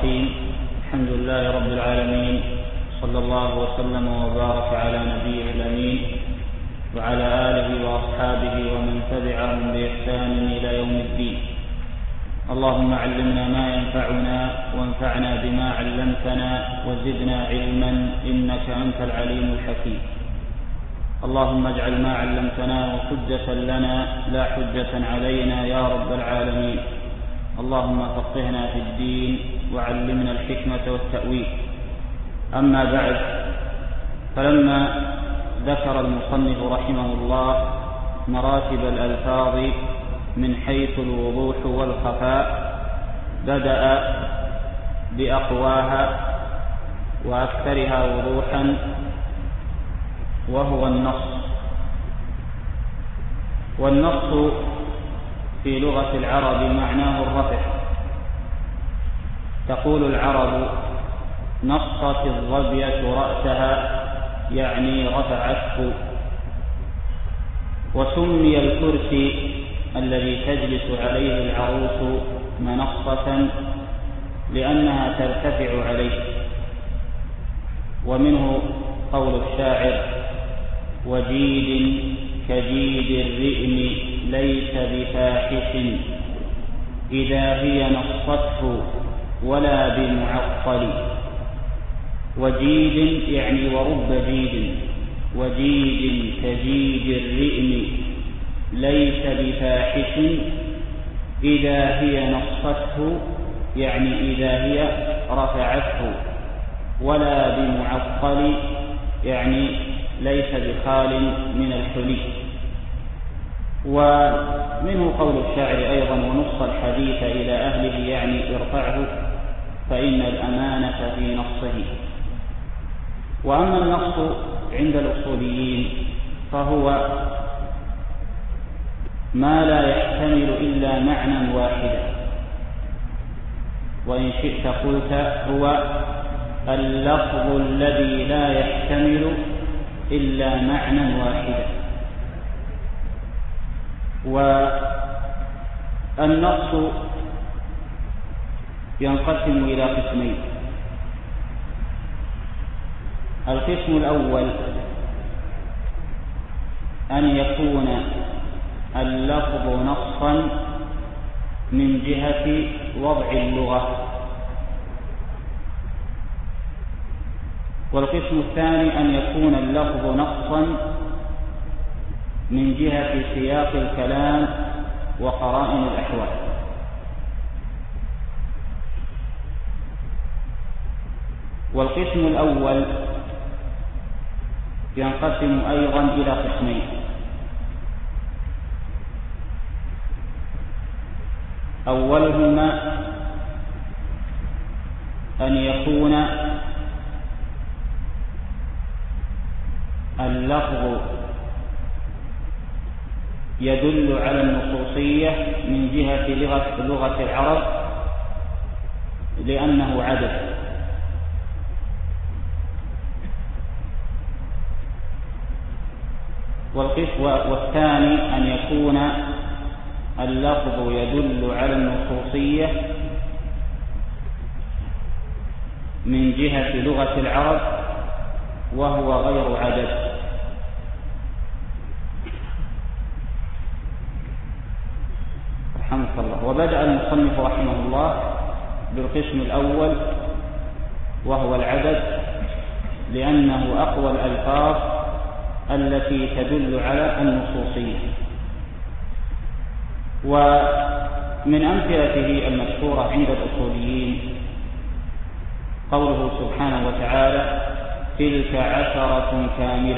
الرحيم. الحمد لله رب العالمين، صلى الله وسلم وبارك على نبيه الأمين وعلى آله وأصحابه ومن تبعهم بإحسان إلى يوم الدين. اللهم علمنا ما ينفعنا وانفعنا بما علمتنا وزدنا علما إنك أنت العليم الحكيم. اللهم اجعل ما علمتنا حجة لنا لا حجة علينا يا رب العالمين. اللهم فقهنا في الدين وعلمنا الحكمة والتأويل. أما بعد، فلما ذكر المصنف رحمه الله مراتب الألفاظ من حيث الوضوح والخفاء، بدأ بأقواها وأكثرها وضوحا، وهو النص. والنص في لغة العرب معناه الرفع. تقول العرب: نصت الظبية رأسها، يعني رفعته. وسمي الكرسي الذي تجلس عليه العروس منصة لأنها ترتفع عليه. ومنه قول الشاعر: وجيد كجيد الرئم ليس بفاحش، إذا هي نصته ولا بمعطل. وجيد يعني ورب جيد، وجيد كجيد الرئم ليس بفاحش، إذا هي نصته يعني إذا هي رفعته، ولا بمعطل يعني ليس بخال من الحلي. ومنه قول الشاعر أيضا: ونص الحديث إلى أهله، يعني ارفعه فإن الأمانة في نصه. وأما النص عند الأصوليين فهو ما لا يحتمل إلا معنى واحدا، وإن شئت قلت هو اللفظ الذي لا يحتمل إلا معنى واحدا. والنص ينقسم إلى قسمين: القسم الأول أن يكون اللفظ نصا من جهة وضع اللغة، والقسم الثاني أن يكون اللفظ نصا من جهة سياق الكلام وقرائن الأحوال. والقسم الأول ينقسم أيضا إلى قسمين: أولهما أن يكون اللفظ يدل على النصوصية من جهة لغة العرب لأنه عدد. والثاني أن يكون اللفظ يدل على النصوصية من جهة لغة العرب وهو غير عدد. رحمك الله. وبدأ المصنف رحمه الله بالقسم الأول وهو العدد، لأنه أقوى الألفاظ التي تدل على النصوصية. ومن أمثلته المشهورة عند الأصوليين قوله سبحانه وتعالى: تلك 10 كاملة.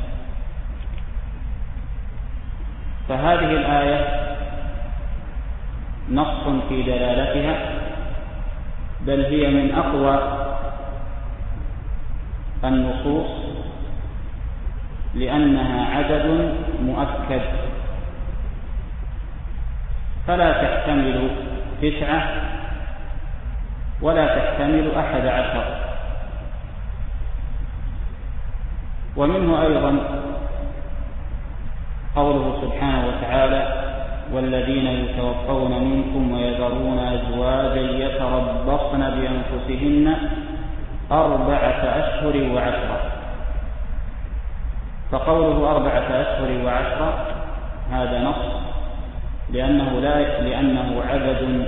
فهذه الآية نص في دلالتها، بل هي من أقوى النصوص لأنها عدد مؤكد، فلا تحتمل 9 ولا تحتمل 11. ومنه أيضا قوله سبحانه وتعالى: والذين يتوفون منكم ويذرون أزواجا يتربصن بأنفسهن 4 أشهر و10. فقوله 4 أشهر و10 هذا نص، لأنه عدد،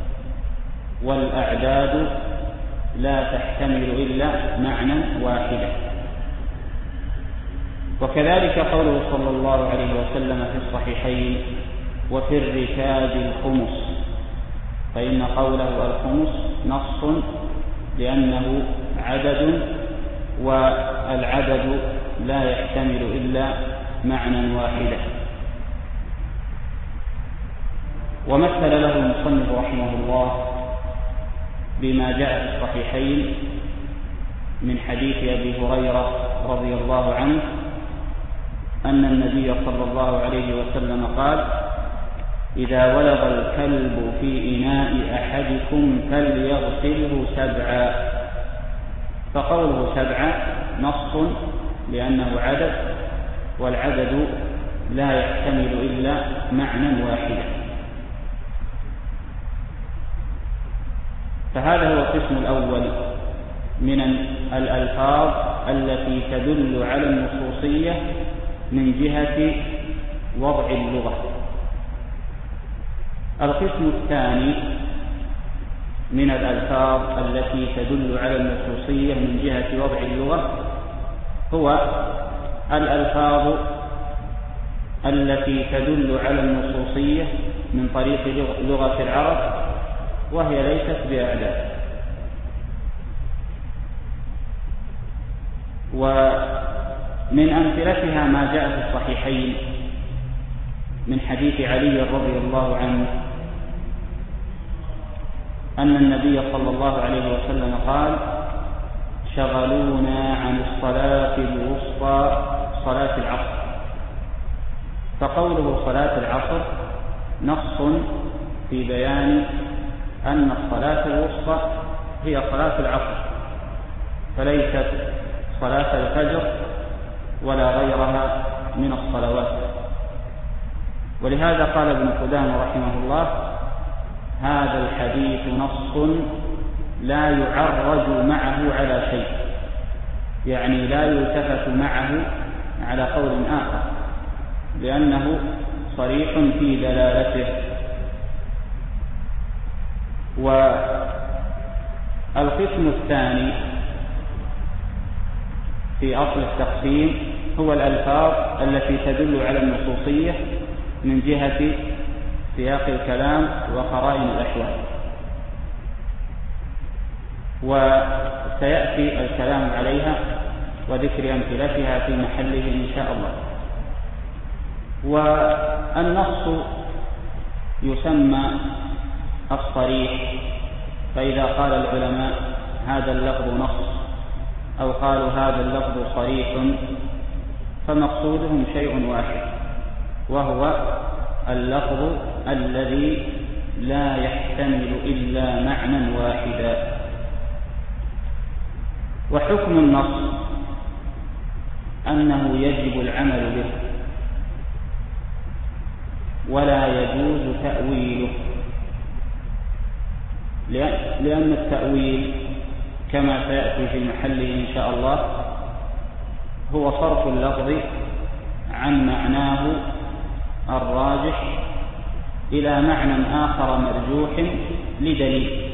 والأعداد لا تحتمل إلا معنى واحدا. وكذلك قوله صلى الله عليه وسلم في الصحيحين: وفي الركاز الخمس، فإن قوله الخمس نص لأنه عدد، والعدد لا يحتمل إلا معنى واحدا. ومثل له المصنف رحمه الله بما جاء في الصحيحين من حديث أبي هريرة رضي الله عنه أن النبي صلى الله عليه وسلم قال: إذا ولغ الكلب في إناء أحدكم فليغسله 7. فقوله 7 نص لأنه عدد، والعدد لا يحتمل إلا معنى واحدا. فهذا هو القسم الأول من الألفاظ التي تدل على النصوصية من جهة وضع اللغة. القسم الثاني من الألفاظ التي تدل على النصوصية من جهة وضع اللغة هو الألفاظ التي تدل على النصوصية من طريق لغة العرب، وهي ليست بأعداد. ومن أمثلتها ما جاء في الصحيحين من حديث علي رضي الله عنه أن النبي صلى الله عليه وسلم قال: شغلونا عن الصلاة الوسطى صلاة العصر. فقوله صلاة العصر نص في بيان أن الصلاة الوسطى هي صلاة العصر، فليست صلاة الفجر ولا غيرها من الصلوات. ولهذا قال ابن قدامة رحمه الله: هذا الحديث نص لا يعرج معه على شيء، يعني لا يلتفت معه على قول آخر، لأنه صريح في دلالته. والقسم الثاني في أصل التقسيم هو الألفاظ التي تدل على النصوصية من جهة سياق الكلام وقرائن الأحوال، وسيأتي الكلام عليها وذكر أمثلتها في محله إن شاء الله. والنص يسمى الصريح، فإذا قال العلماء هذا اللفظ نص أو قالوا هذا اللفظ صريح فمقصودهم شيء واحد، وهو اللفظ الذي لا يحتمل إلا معنى واحدا. وحكم النص أنه يجب العمل به ولا يجوز تأويله، لأن التأويل كما سيأتي في محله إن شاء الله هو صرف اللفظ عن معناه الراجح إلى معنى آخر مرجوح لدليل،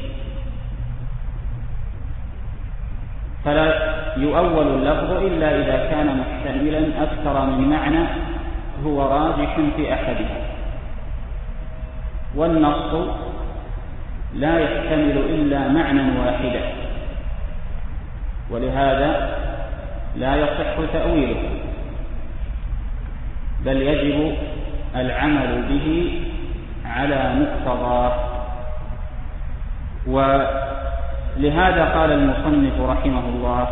فلا يؤول اللفظ إلا إذا كان محتملا أكثر من معنى هو راجح في أحدها. والنص لا يحتمل إلا معنى واحدا، ولهذا لا يصح تأويله، بل يجب العمل به على مقتضاه. ولهذا قال المصنف رحمه الله: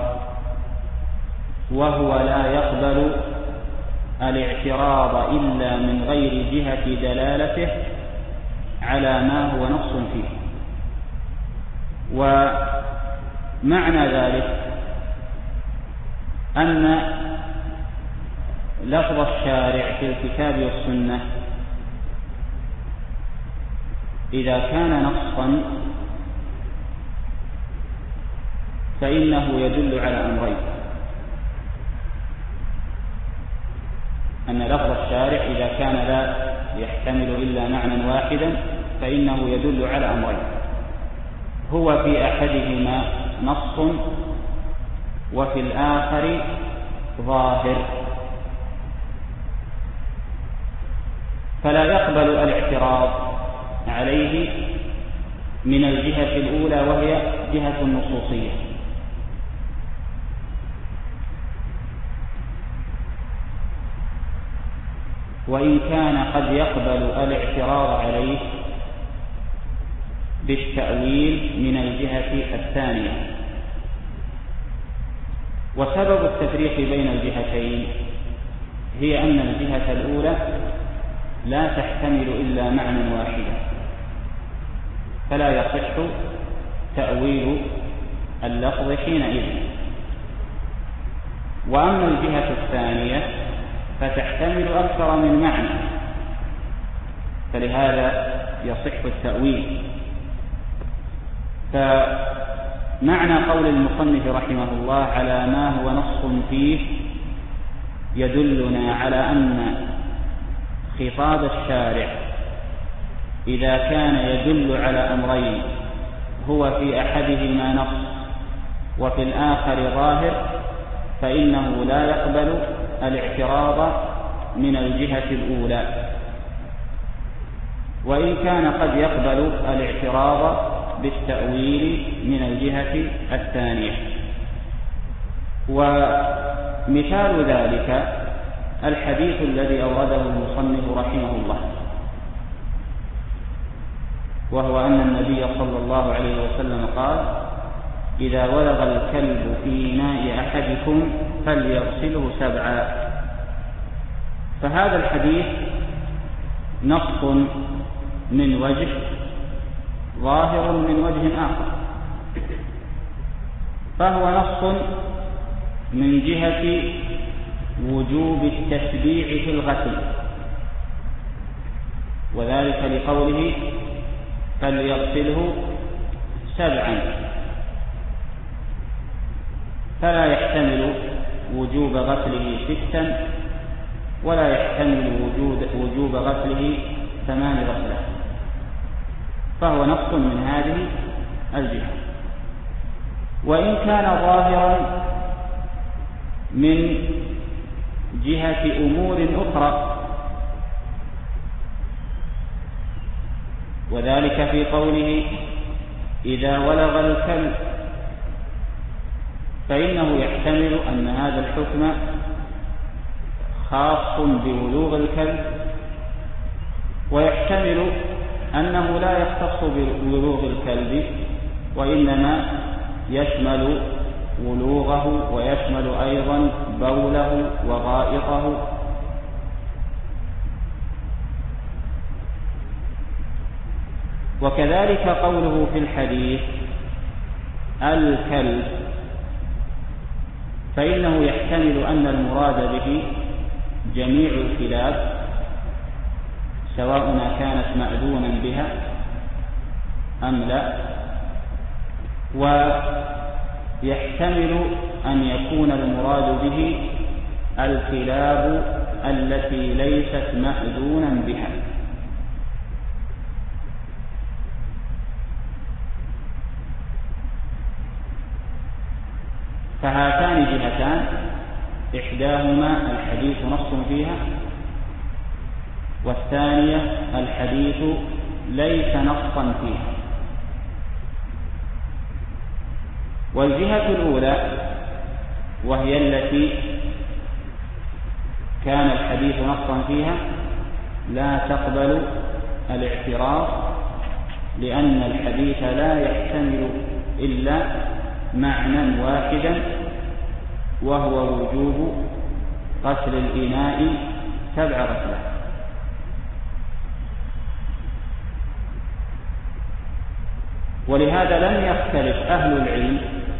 وهو لا يقبل الاعتراض إلا من غير جهة دلالته على ما هو نص فيه. ومعنى ذلك أن لفظ الشارع في الكتاب والسنة إذا كان نصا فإنه يدل على أمرين: أن لفظ الشارع إذا كان لا يحتمل إلا معنى واحدا فإنه يدل على أمرين: هو في أحدهما نص وفي الآخر ظاهر، فلا يقبل الاعتراض عليه من الجهة الأولى وهي جهة النصوصية. وإن كان قد يقبل الاعتراض عليه بالتأويل من الجهة الثانية. وسبب التفريق بين الجهتين هي أن الجهة الأولى لا تحتمل إلا معنى واحدا، فلا يصح تأويل اللفظ حينئذ. وأما الجهة الثانية فتحتمل أكثر من معنى، فلهذا يصح التأويل. فمعنى قول المصنف رحمه الله على ما هو نص فيه يدلنا على أن خطاب الشارع إذا كان يدل على أمرين: هو في أحدهما نص وفي الآخر ظاهر، فإنه لا يقبل الاعتراض من الجهة الأولى، وإن كان قد يقبل الاعتراض بالتأويل من الجهة الثانية. ومثال ذلك الحديث الذي أورده المصنف رحمه الله، وهو أن النبي صلى الله عليه وسلم قال: إذا ولغ الكلب في إناء أحدكم فليغسله 7. فهذا الحديث نص من وجه، ظاهر من وجه آخر. فهو نص من جهة وجوب التشبيع في الغسل، وذلك لقوله: فليغسله 7، فلا يحتمل وجوب غسله 6 ولا يحتمل وجوب غسله 8 غسلات، فهو نص من هذه الجهة. وإن كان ظاهرا من جهة أمور أخرى، وذلك في قوله: إذا ولغ الكلب، فإنه يحتمل أن هذا الحكم خاص بولوغ الكلب، ويحتمل أنه لا يختص بولوغ الكلب، وإنما يشمل ولوغه ويشمل أيضا بوله وغائطه. وكذلك قوله في الحديث: الكلب، فإنه يحتمل أن المراد به جميع الكلاب، سواء كانت مأذونا بها أم لا، ويحتمل أن يكون المراد به الكلاب التي ليست مأذونا بها. فهاتان جهتان: إحداهما الحديث نص فيها، والثانية الحديث ليس نصا فيها. والجهة الأولى وهي التي كان الحديث نصا فيها لا تقبل الاعتراض، لأن الحديث لا يحتمل إلا معنى واحدا، وهو وجوب غسل الإناء 7 غسلات. ولهذا لم يختلف أهل العلم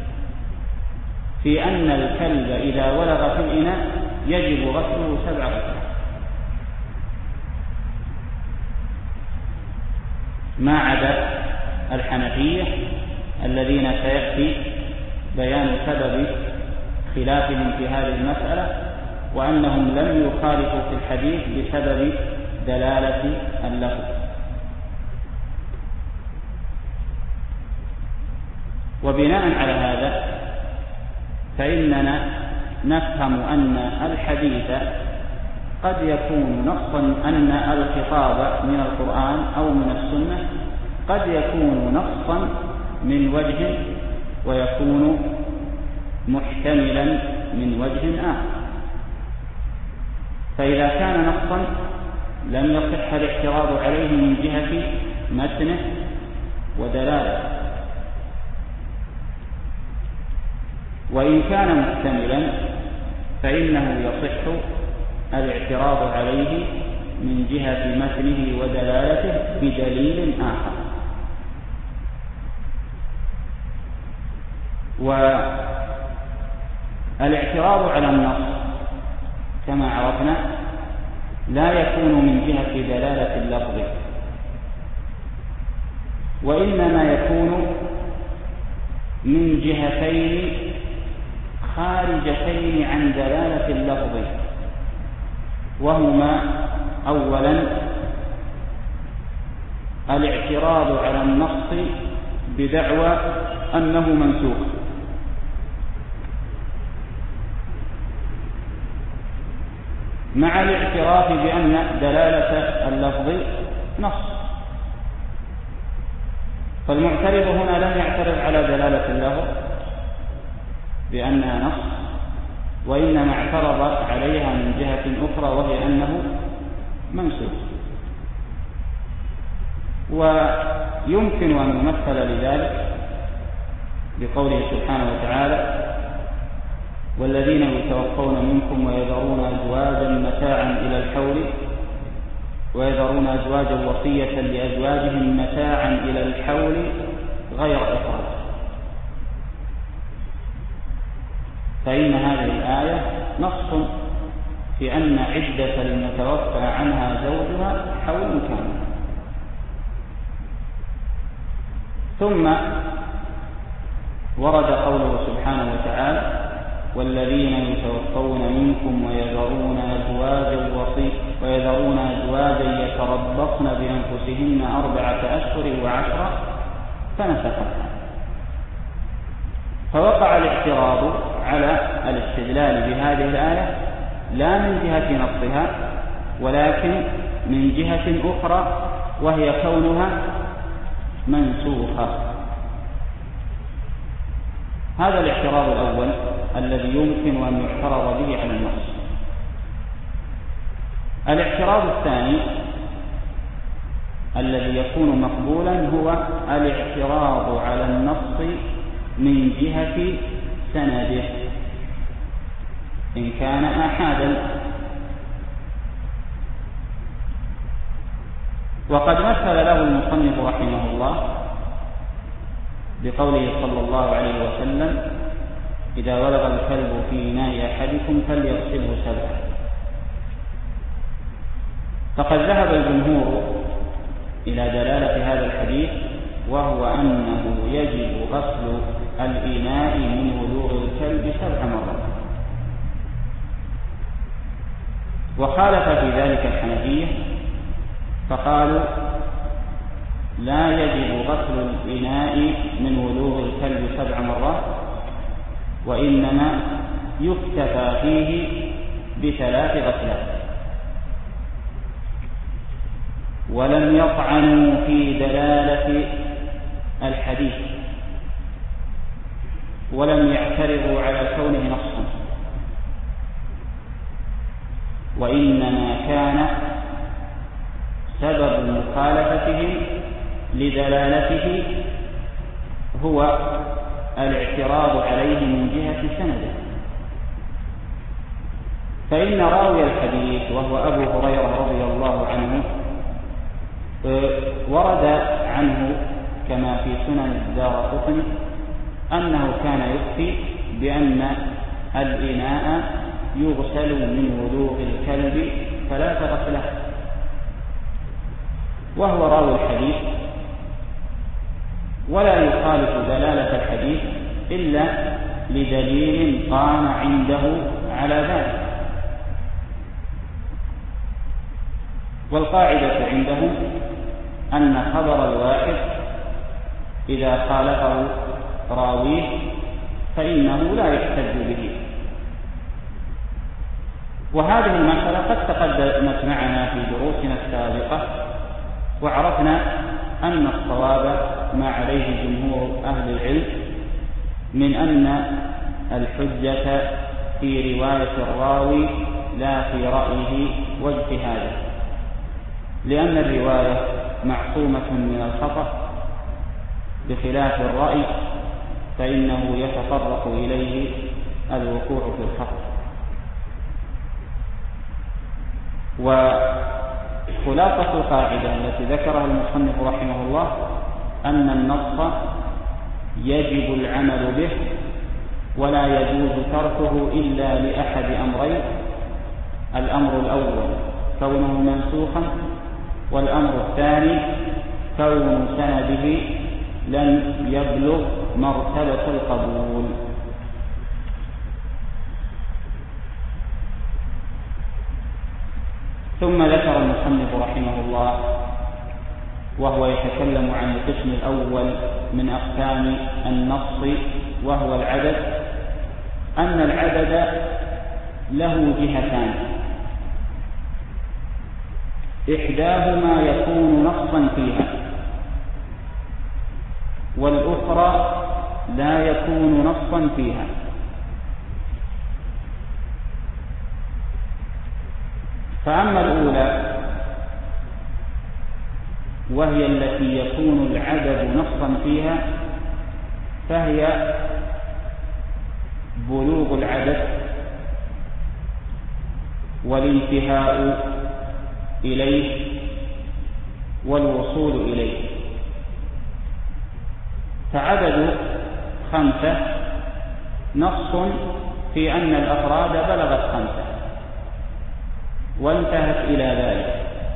في أن الكلب إذا ولغ في الإناء يجب غسله 7 غسلات، ما عدا الحنفية الذين سيأتي بيان سبب خلافهم في هذه المسألة، وأنهم لم يخالفوا في الحديث بسبب دلالة اللفظ. وبناء على هذا فإننا نفهم أن الحديث قد يكون نصا، أن الخطاب من القرآن أو من السنة قد يكون نصا من وجه ويكون محتملا من وجه آخر. فإذا كان نصا لم يصح الاعتراض عليه من جهة متنه ودلالته، وإن كان محتملا فإنه يصح الاعتراض عليه من جهة متنه ودلالته بدليل آخر. والاعتراض على النص كما عرفنا لا يكون من جهة دلالة اللفظ، وإنما يكون من جهتين خارجتين عن دلالة اللفظ، وهما أولا الاعتراض على النص بدعوى أنه منسوخ، مع الاعتراف بأن دلالة اللفظ نص. فالمعترض هنا لم يعترض على دلالة اللفظ بأنها نص، وإنما اعترض عليها من جهة أخرى وهي أنه منسوخ. ويمكن أن يمثل لذلك بقوله سبحانه وتعالى: والذين يتوفون منكم ويذرون أزواجا متاعا إلى الحول ويذرون أزواجا وصية لأزواجهم متاعا إلى الحول غير إخراج. فإن هذه الآية نص في أن عدة المتوفى عنها زوجها حول كامل. ثم ورد قوله سبحانه وتعالى: والذين يتوفون منكم ويذرون أزواجا يتربصن بأنفسهن 4 أشهر و10 فنسختها. فوقع الاعتراض على الاستدلال بهذه الآية لا من جهة نصها ولكن من جهة أخرى، وهي كونها منسوخة. هذا الاعتراض الأول الذي يمكن أن يعترض به على النص. الاعتراض الثاني الذي يكون مقبولا هو الاعتراض على النص من جهة سنده إن كان آحادا. وقد مثل له المصنف رحمه الله بقوله صلى الله عليه وسلم: إذا ولغ الكلب في إناء أحدكم فليغسله 7. فقد ذهب الجمهور إلى دلالة هذا الحديث، وهو أنه يجب غسل الإناء من ولوغ الكلب 7 مرات. وخالف في ذلك الحنفية فقالوا: لا يجب غسل الإناء من ولوغ الكلب 7 مرات، وإنما يكتفى فيه ب3 غسلات. ولم يطعنوا في دلالة الحديث ولم يعترضوا على كونه نصا، وإنما كان سبب مخالفتهم لدلالته هو الاعتراض عليه من جهة سنده. فإن راوي الحديث وهو أبو هريرة رضي الله عنه ورد عنه كما في سنن الدارقطني أنه كان يفتي بأن الإناء يغسل من ولوغ الكلب 3 غسلات، وهو راوي الحديث ولا يخالف دلالة الحديث إلا لدليل قام عنده على ذلك. والقاعدة عندهم أن خبر الواحد إذا خالفه راويه فإنه لا يحتج به. وهذه المسألة قد تقدمت معنا في دروسنا السابقة، وعرفنا أن الصواب ما عليه جمهور أهل العلم من أن الحجة في رواية الراوي لا في رأيه واجتهاده، لأن الرواية معصومة من الخطأ بخلاف الرأي فإنه يتطرق إليه الوقوع في الخطأ. وخلاصة القاعدة التي ذكرها المصنف رحمه الله أن النص يجب العمل به ولا يجوز تركه إلا لأحد أمرين: الأمر الأول كونه منسوخا، والأمر الثاني كون سنده لم يبلغ مرتبة القبول. ثم ذكر المصنف رحمه الله وهو يتكلم عن القسم الأول من أقسام النص وهو العدد، أن العدد له جهتان: إحداهما يكون نصا فيها، والأخرى لا يكون نصا فيها. فأما الأولى وهي التي يكون العدد نصا فيها فهي بلوغ العدد والانتهاء إليه والوصول إليه. فعدد 5 نص في أن الأفراد بلغت 5 وانتهت إلى ذلك،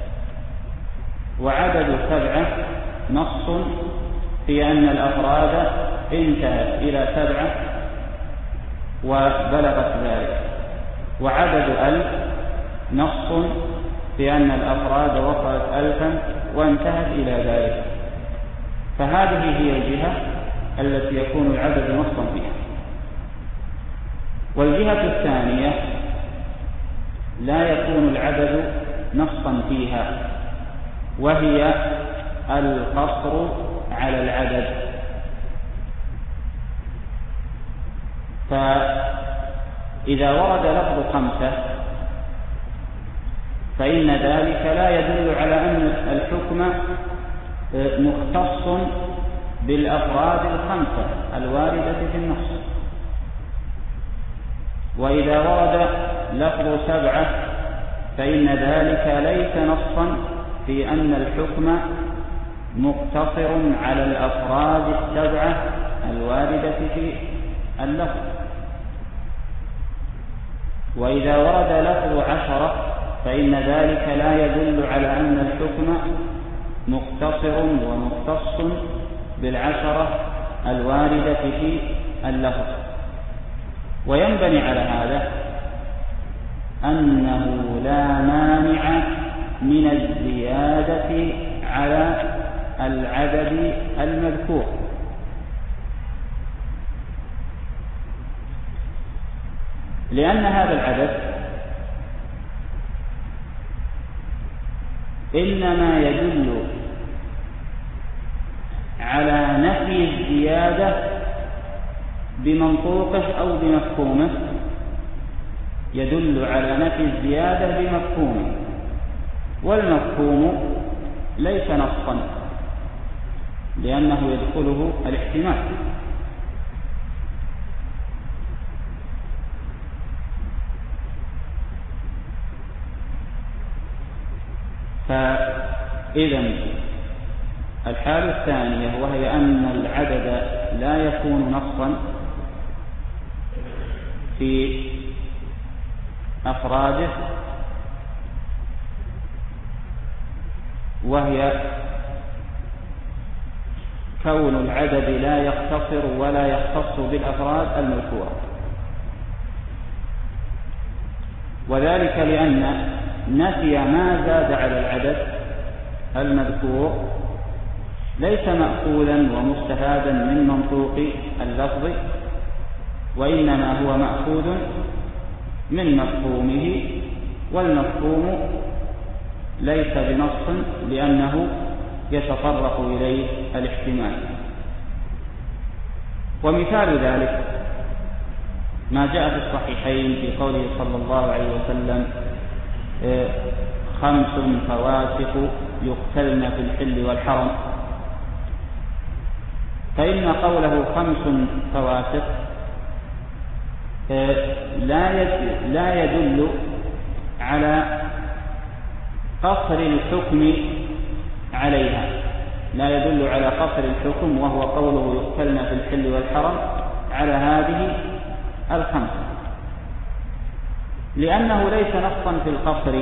وعدد 7 نص في أن الأفراد انتهت إلى 7 وبلغت ذلك، وعدد 1000 نص في أن الأفراد وصلت 1000 وانتهت إلى ذلك. فهذه هي الجهة التي يكون العدد نصا فيها. والجهة الثانية لا يكون العدد نصا فيها، وهي القصر على العدد. فإذا ورد لفظ 5 فإن ذلك لا يدل على أن الحكم مختص بالأفراد 5 الواردة في النص. وإذا ورد لفظ 7 فإن ذلك ليس نصا في أن الحكم مقتصر على الأفراد 7 الواردة في اللفظ. وإذا ورد لفظ 10 فإن ذلك لا يدل على أن الحكم مقتصر ومختص بالعشرة الواردة في اللفظ. وينبني على هذا أنه لا مانع من الزيادة على العدد المذكور، لأن هذا العدد إنما يدل على نفي الزيادة بمنطوقه أو بمفهومه، يدل على نفي الزيادة بمفهومه، والمفهوم ليس نصا لأنه يدخله الاحتمال. فإذا الحالة الثانية وهي أن العدد لا يكون نصا في أفراده، وهي كون العدد لا يقتصر ولا يختص بالأفراد المذكورة، وذلك لأن نفي ما زاد على العدد المذكور ليس مأخوذا ومستفادا من منطوق اللفظ، وإنما هو مأخوذ من مفهومه، والمفهوم ليس بنص لأنه يتطرق إليه الاحتمال. ومثال ذلك ما جاء في الصحيحين في قوله صلى الله عليه وسلم 5 فواسق يقتلن في الحل والحرم، فإن قوله 5 فواسق لا يدل على قصر الحكم عليها، لا يدل على قصر الحكم، وهو قوله يقتلن في الحل والحرم على هذه 5، لأنه ليس نصا في القصر،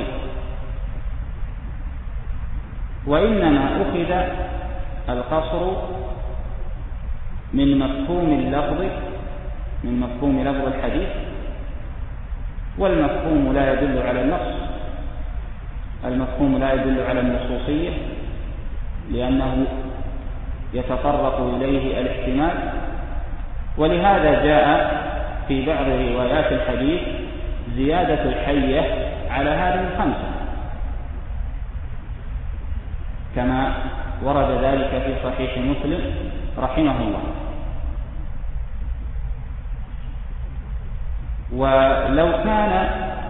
وإنما أخذ القصر من مفهوم اللفظ، من مفهوم لفظ الحديث، والمفهوم لا يدل على النص، المفهوم لا يدل على النصوصية لأنه يتطرق إليه الاحتمال. ولهذا جاء في بعض روايات الحديث زيادة الحية على هذه 5 كما ورد ذلك في صحيح مسلم رحمه الله. ولو كان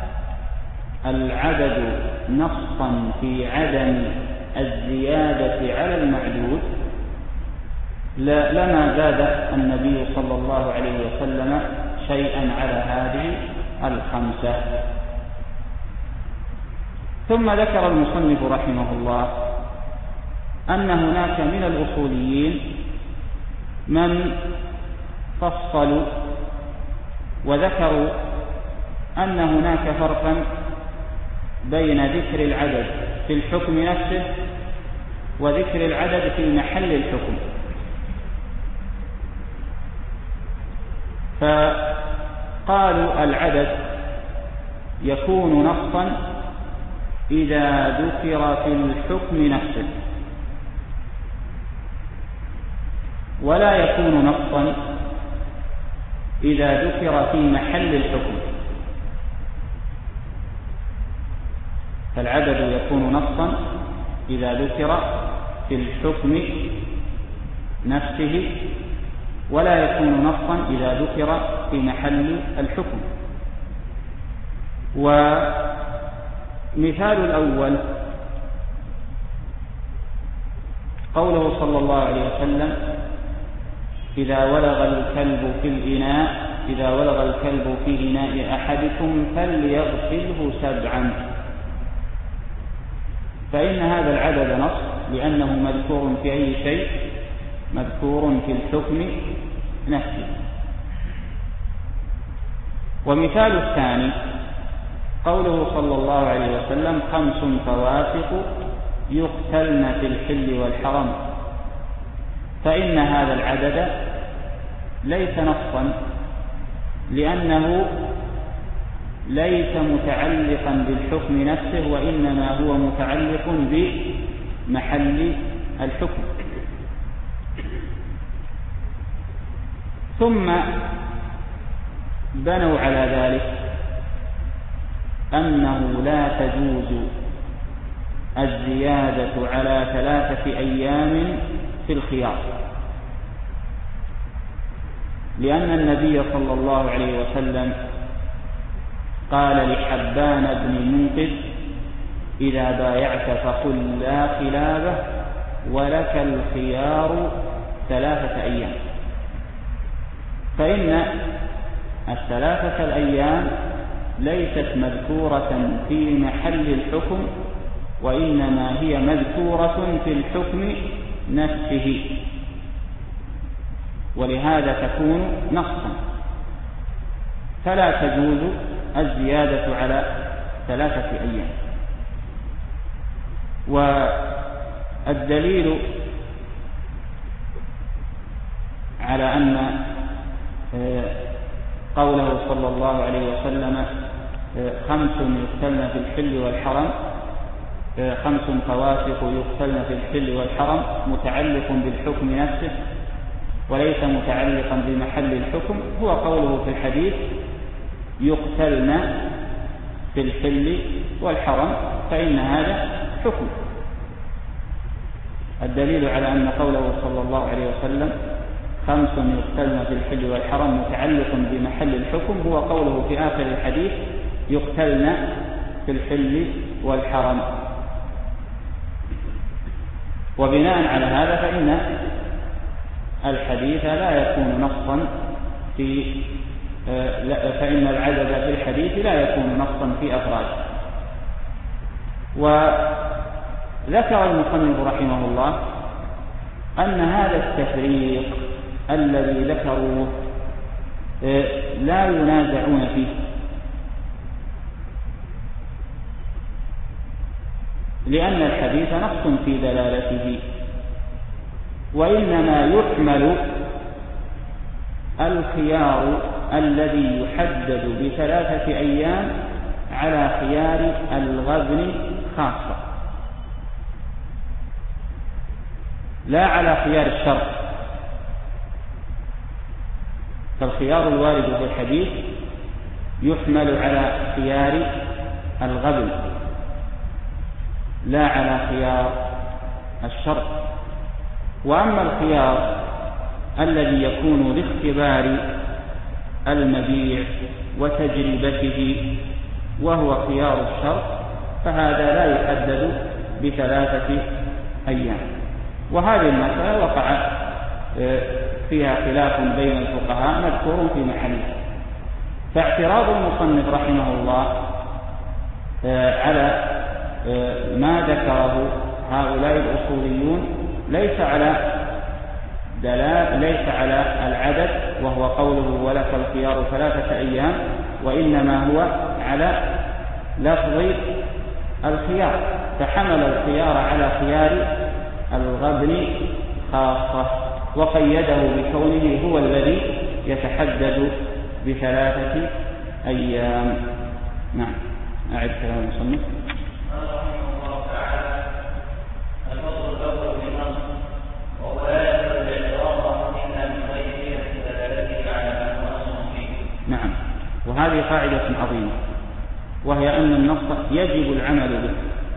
العدد نصا في عدم الزيادة على المعدود لما زاد النبي صلى الله عليه وسلم شيئا على هذه 5. ثم ذكر المصنف رحمه الله أن هناك من الأصوليين من فصلوا وذكروا أن هناك فرقا بين ذكر العدد في الحكم نفسه وذكر العدد في محل الحكم. فقالوا العدد يكون نصا إذا ذكر في الحكم نفسه، ولا يكون نصا إذا ذكر في محل الحكم. فالعدد يكون نصا إذا ذكر في الحكم نفسه، ولا يكون نصا إذا ذكر في محل الحكم. ومثال الأول قوله صلى الله عليه وسلم إذا ولغ الكلب في إناء أحدكم فليغسله 7، فإن هذا العدد نص لأنه مذكور في أي شيء؟ مذكور في الحكم نفسه. ومثال الثاني قوله صلى الله عليه وسلم 5 فواسق يقتلن في الحل والحرم، فإن هذا العدد ليس نصا لأنه ليس متعلقا بالحكم نفسه، وإنما هو متعلق بمحل الحكم. ثم بنوا على ذلك أنه لا تجوز الزيادة على 3 أيام في الخيار، لأن النبي صلى الله عليه وسلم قال لحبان بن منقذ إذا بايعت فقل لا خلافه ولك الخيار 3 أيام، فإن 3 الأيام ليست مذكورة في محل الحكم، وإنما هي مذكورة في الحكم نفسه، ولهذا تكون نصا، فلا تجوز الزيادة على 3 أيام. والدليل على أن قوله صلى الله عليه وسلم 5 يقتلن في الحل والحرم، 5 فواسق يقتلن في الحل والحرم، متعلق بالحكم نفسه وليس متعلقا بمحل الحكم، هو قوله في الحديث يقتلن في الحل والحرم، فإن هذا حكم. الدليل على أن قوله صلى الله عليه وسلم 5 يقتلن في الحل والحرم متعلق بمحل الحكم هو قوله في آخر الحديث يقتلن في الحل والحرم. وبناء على هذا فإن الحديث لا يكون نصا فإن العدد في الحديث لا يكون نصا في أفراده. وذكر المصنف رحمه الله أن هذا التفريق الذي ذكروه لا ينازعون فيه، لأن الحديث نص في دلالته، وإنما يحمل الخيار الذي يحدد ب3 أيام على خيار الغبن خاصة، لا على خيار الشرط. فالخيار الوارد في الحديث يحمل على خيار الغبن لا على خيار الشرط. وأما الخيار الذي يكون لاختبار المبيع وتجربته وهو خيار الشرط فهذا لا يحدد ب3 أيام. وهذه المسألة وقع فيها خلاف بين الفقهاء مذكور في محله. فاعتراض المصنف رحمه الله على ما ذكره هؤلاء الأصوليون ليس على العدد وهو قوله ولك الخيار 3 أيام، وإنما هو على لفظ الخيار، فحمل الخيار على خيار الغبن خاصة، وقيده بكونه هو الذي يتحدد ب3 أيام. نعم، أعد كلام المصنف. نعم، وهذه قاعدة عظيمة، وهي أن النص يجب العمل به،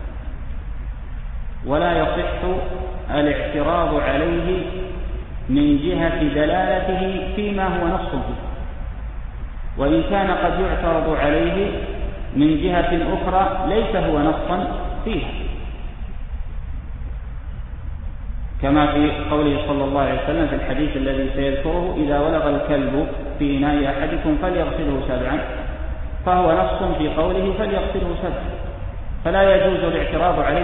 ولا يصح الاعتراض عليه من جهة دلالته فيما هو نص فيه، وإن كان قد يعترض عليه من جهة أخرى ليس هو نصا فيها، كما في قوله صلى الله عليه وسلم في الحديث الذي سيذكره إذا ولغ الكلب في إناء أحدكم فليغسله 7، فهو نص في قوله فليغسله 7، فلا يجوز الاعتراض عليه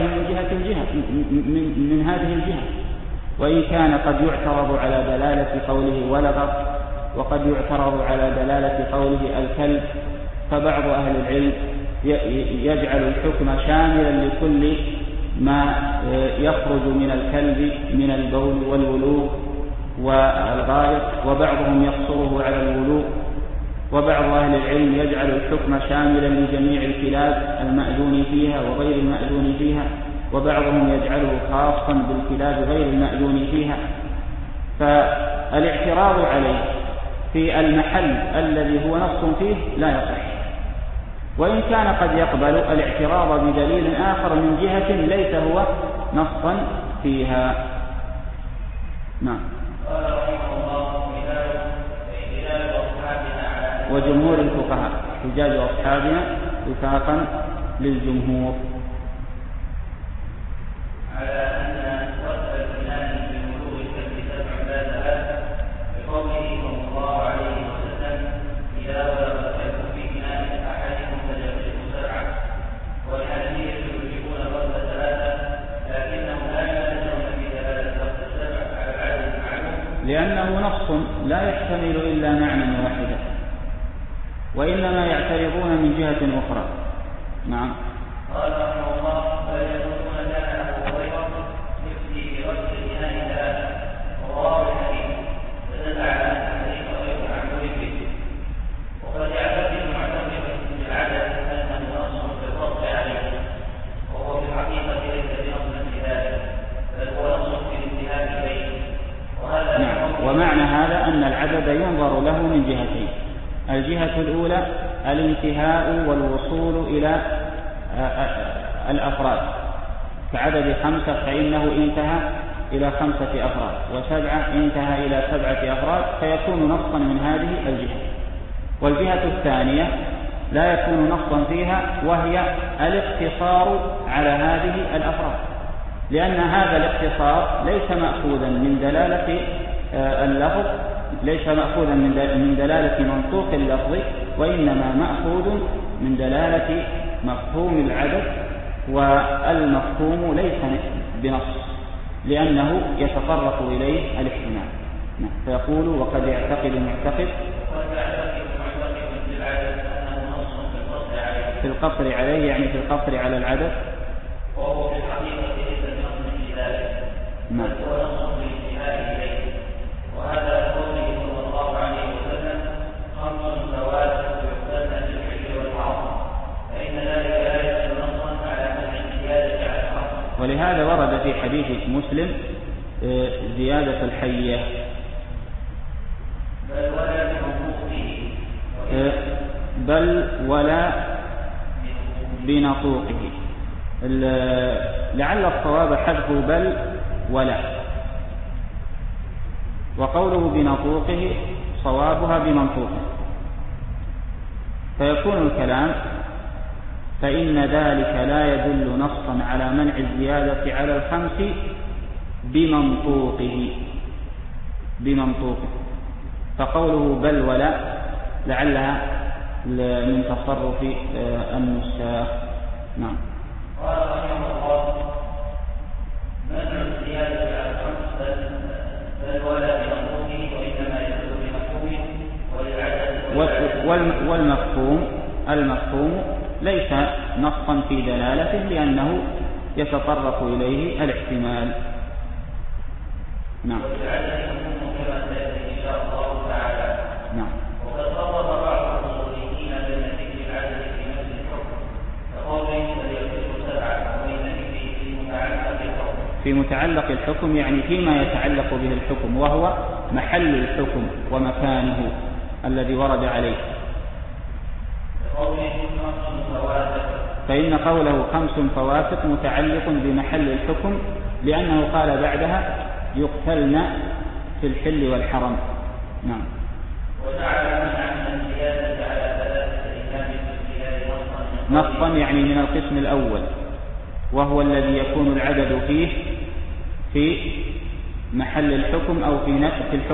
من هذه الجهة، وإن كان قد يعترض على دلالة قوله ولغ، وقد يعترض على دلالة قوله الكلب، فبعض أهل العلم يجعل الحكم شاملا لكل ما يخرج من الكلب من البول والولوغ والغائط، وبعضهم يقصره على الولوغ، وبعض أهل العلم يجعل الحكم شاملا لجميع الكلاب المأذون فيها وغير المأذون فيها، وبعضهم يجعله خاصا بالكلاب غير المأذون فيها. فالاعتراض عليه في المحل الذي هو نص فيه لا يصح، وإن كان قد يقبل الاعتراض بدليل آخر من جهة ليس هو نصا فيها. نعم. وجمهور الفقهاء حجاج أصحابنا وفاقا للجمهور على أن وصف الإيمان بوضوء الكلب 7 لا ثلاث، بقوله صلى الله عليه وسلم إذا ولغ الكلب في إناء أحدكم فليغسله 7، والحنفية يوجبون غسل 3، لكنهم لا يلزمون في دلالة غسل 7 على العدد المعلوم، لأنه نص لا يحتمل إلا معنى واحدا، وإنما يعترضون من جهة أخرى. نعم. قال رحمه الله فيقولون كان أبو هريرة يفتي بغسل الإناء 3، ورواه الحديث فدل الجهة الأولى الانتهاء والوصول إلى الأفراد، كعدد 5 فإنه انتهى إلى 5 أفراد، و7 انتهى إلى 7 أفراد، فيكون نصا من هذه الجهة. والجهة الثانية لا يكون نصا فيها، وهي الاقتصار على هذه الأفراد، لأن هذا الاقتصار ليس مأخوذا من دلالة اللفظ، ليس مأخوذا من دلالة منطوق اللفظ، وإنما مأخوذ من دلالة مفهوم العدد، والمفهوم ليس بنص لأنه يتطرق إليه الاحتمال. فيقول وقد يعتقد معتقد في القصر عليه، يعني في القصر على العدد، وهو في الحقيقة ليس بنص في ذلك، بل هو نص بالانتهاء إليه. وهذا قوله صلى الله عليه وسلم: 5 ثوابت يحسن بالحل والحرام، فإن ذلك لا يدل نصا على منع الزيادة على الحرام. ولهذا ورد في حديث مسلم زيادة الحية بل ولا بنطوقه. لعل الصواب حذف بل ولا، وقوله بنطوقه صوابها بمنطوقه، فيكون الكلام فإن ذلك لا يدل نصا على منع الزيادة على 5 بمنطوقه. فقوله بل ولا لعلها من تصرف النساخ. نعم. قال رحمه الله: منع الزيادة على 5 بل ولا بمنطوقه، وإنما يدل بمفهومه وللعدد. والمفهوم ليس نصا في دلالته، لأنه يتطرق إليه الاحتمال. نعم. كما سيأتي إن شاء الله تعالى. نعم. وقد فرق بعض الاصوليين بين ذكر العدد في نفس الحكم، فقوله فليكن 7 وبين ذكره في متعلق الحكم، يعني فيما يتعلق به الحكم، وهو محل الحكم ومكانه الذي ورد عليه. فإن قوله 5 فواسق متعلق بمحل الحكم، لأنه قال بعدها يقتلن في الحل والحرم. نعم. وجعل من الزيادة على 3 أيام في نصا، يعني من القسم الأول، وهو الذي يكون العدد فيه في محل الحكم أو في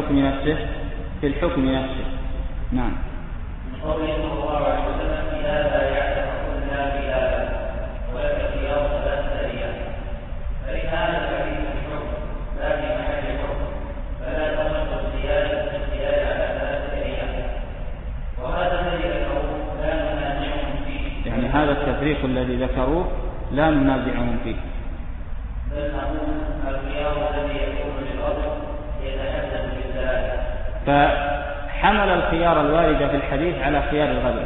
الحكم نفسه. نعم. قوله صلى الله عليه وسلم: إذا لا يعلم كلنا بهذا ولك خيار 3 أيام، فإن هذا الحديث في الحكم لا في محل الحكم، فلا تصح الزيادة على 3 أيام. وهذا الذي ذكروه لا ننازعهم فيه، يعني هذا التفريق الذي ذكروه لا ننازعهم فيه، بل نقول الخيار الذي يكون للأرض يتحدث بالثلاثة. فحمل الخيار الواردة في الحديث على خيار الغدر،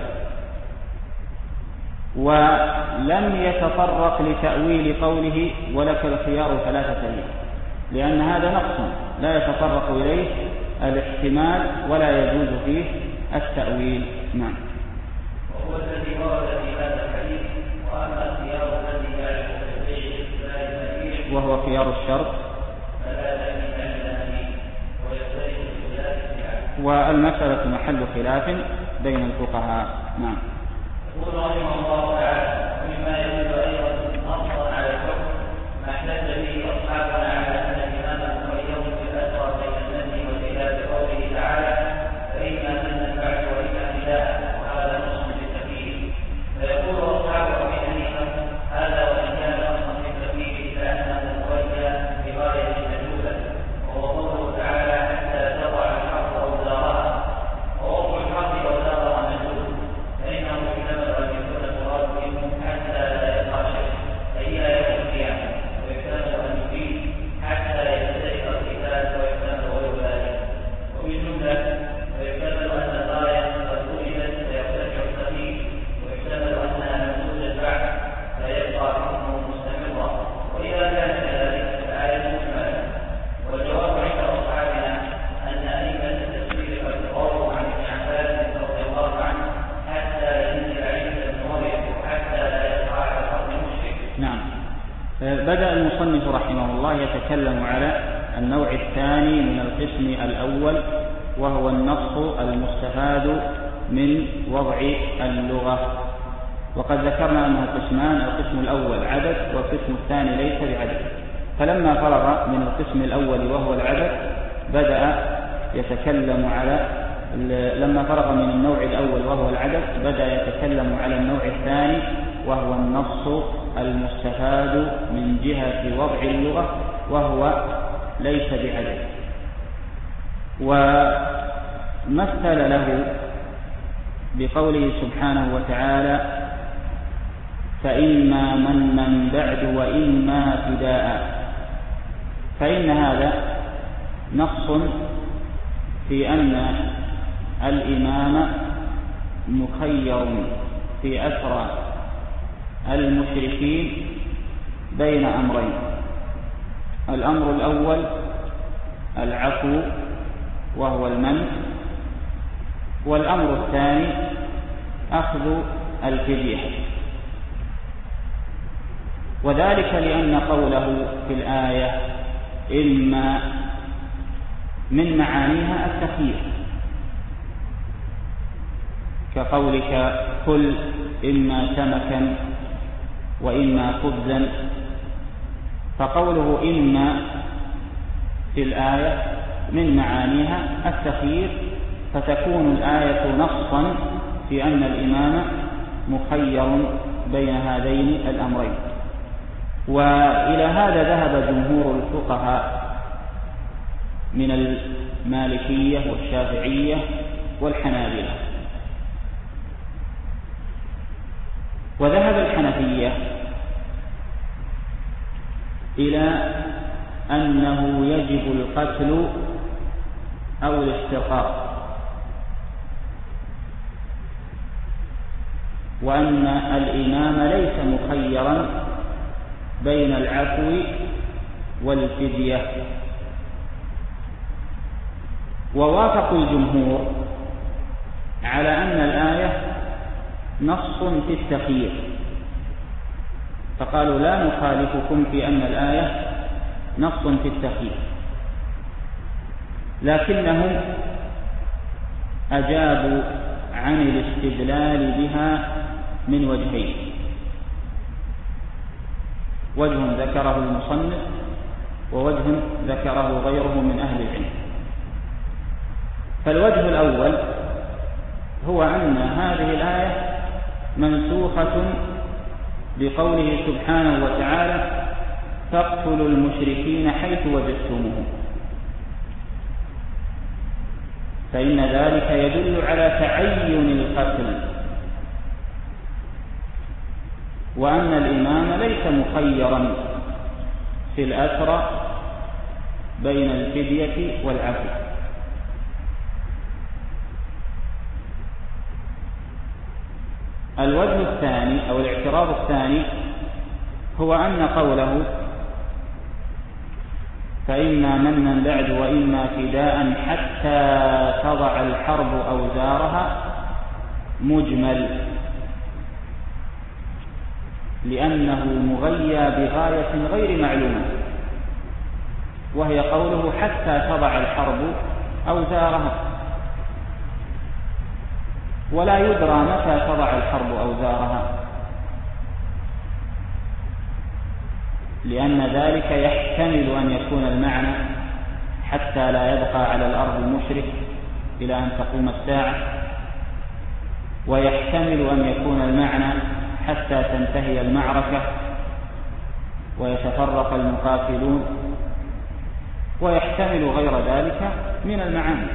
ولم يتطرق لتأويل قوله ولك الخيار 3 أيام، لأن هذا نقص لا يتطرق إليه الاحتمال ولا يجوز فيه التأويل. نعم. وهو الذي ورد في هذا الحديث. وأما الخيار الذي يعرف بالبيع لا وهو خيار الشرط، فلا تأمين إلا ويختلف الخلاف فيه، والمسألة محل خلاف بين الفقهاء. نعم. يقول رحمه الله تعالى: ومما يدل أيضا نصا على الحكم ما احتج به أصحابنا على أن الإمام مخير في الأسرى بين النهي والإله بقوله تعالى: فإما من بعد وإما فداء، وهذا نص بالتكليف. فيقول أصحاب أبي حنيفة: هذا وإن كان نصا بالتكليف فأنه مخير بغاية مجهولة، وهو قوله تعالى: حتى تضع الحرب أوزارها، ووضع الحرب أوزارها مجهول، فإنه احتمل أن يكون نعم. بدأ المصنف رحمه الله يتكلم على النوع الثاني من القسم الأول، وهو النص المستفاد من وضع اللغة. وقد ذكرنا أنه قسمان، القسم الأول عدد والقسم الثاني ليس بعدد. فلما فرغ من القسم الأول وهو العدد بدأ يتكلم على لما فرغ من النوع الأول وهو العدد بدأ يتكلم على النوع الثاني وهو النص المستفاد من جهة وضع اللغة وهو ليس بعدد. ومثل له بقوله سبحانه وتعالى: فإما منا بعد وإما فداء. فإن هذا نص في أن الإمام مخير في أسرى المشركين بين أمرين: الأمر الأول العفو وهو المن، والأمر الثاني أخذ الفدية. وذلك لأن قوله في الآية إما من معانيها التخيير، كقولك كل إما سمكا وإما خبزا. فقوله إما في الآية من معانيها التخيير، فتكون الآية نصا في أن الإمام مخير بين هذين الأمرين. وإلى هذا ذهب جمهور الفقهاء من المالكية والشافعية والحنابلة. وذهب الحنفية إلى أنه يجب القتل أو الاسترقاق، وأن الإمام ليس مخيرا بين العفو والفدية. ووافقوا الجمهور على أن الآية نص في التخيير، فقالوا لا نخالفكم في أن الآية نص في التخيير، لكنهم أجابوا عن الاستدلال بها من وجهين: وجه ذكره المصنف ووجه ذكره غيره من أهل العلم. فالوجه الأول هو أن هذه الآية منسوخة بقوله سبحانه وتعالى: فاقتلوا المشركين حيث وجدتموهم. فإن ذلك يدل على تعين القتل، وأن الإمام ليس مخيرا في الأسرى بين الفدية والعفو. الوجه الثاني أو الاعتراض الثاني هو أن قوله فإما منا بعد وإما فداء حتى تضع الحرب أوزارها مجمل، لأنه مغيى بغاية غير معلومة، وهي قوله حتى تضع الحرب أوزارها، ولا يدرى متى تضع الحرب أوزارها، لأن ذلك يحتمل أن يكون المعنى حتى لا يبقى على الأرض مشرك إلى أن تقوم الساعة، ويحتمل أن يكون المعنى حتى تنتهي المعركة ويتفرق المقاتلون، ويحتمل غير ذلك من المعاني.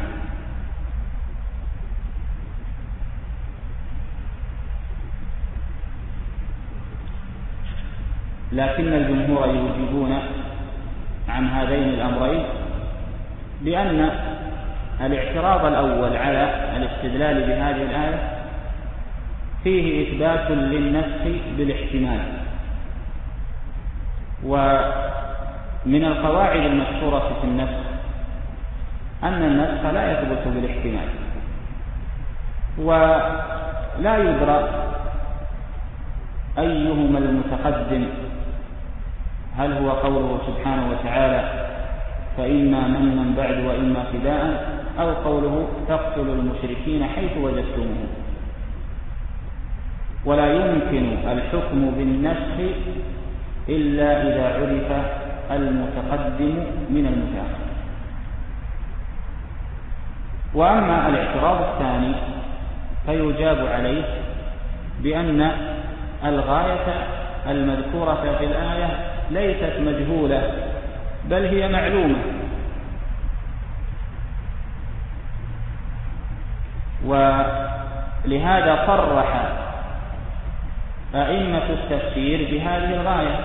لكن الجمهور يوجبون عن هذين الأمرين بأن الاعتراض الأول على الاستدلال بهذه الآية فيه إثبات للنسخ بالاحتمال. ومن القواعد المشهورة في النسخ أن النسخ لا يثبت بالاحتمال، ولا يدرى أيهما المتقدم هل هو قوله سبحانه وتعالى فإما منا بعد وإما فداء، أو قوله تقتلوا المشركين حيث وجدتموهم. ولا يمكن الحكم بالنسخ إلا إذا عرف المتقدم من المتأخر. وأما الاعتراض الثاني فيجاب عليه بأن الغاية المذكورة في الآية ليست مجهولة بل هي معلومة، ولهذا صرح أئمة التفسير بهذه الغاية.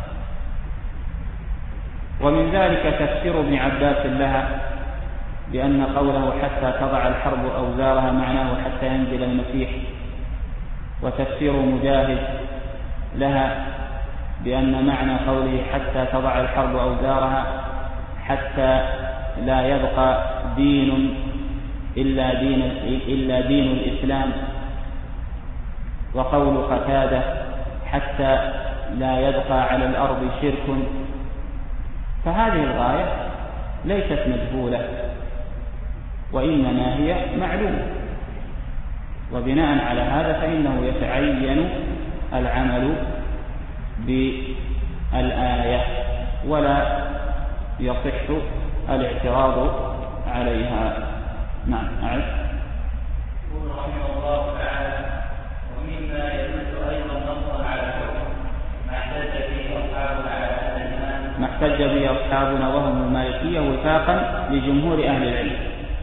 ومن ذلك تفسير ابن عباس لها بأن قوله حتى تضع الحرب أوزارها معناه حتى ينزل المسيح، وتفسير مجاهد لها بأن معنى قوله حتى تضع الحرب أوزارها حتى لا يبقى دين إلا دين الإسلام. وقول قتادة حتى لا يبقى على الأرض شرك. فهذه الغاية ليست مجهولة وإنما هي معلومة، وبناء على هذا فإنه يتعين العمل بالآية ولا يصح الاعتراض عليها. نعم. يقول رحمه الله تعالى ومما يدل أيضا نصا على الحكم ما احتج به أصحابنا وهم المالكية وفاقا لجمهور أهل العلم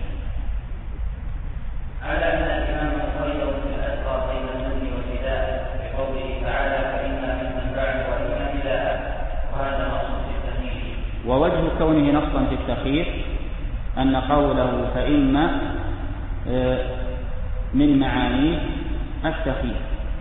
على أن الإمام مخير في الأسرى بين المن والفداء بقوله تعالى فإنا ممن بعد وإنا فداء، وهذا نص في التخيير. ووجه كونه نصا في التخيير أن قوله فإما من معانيه التخيير.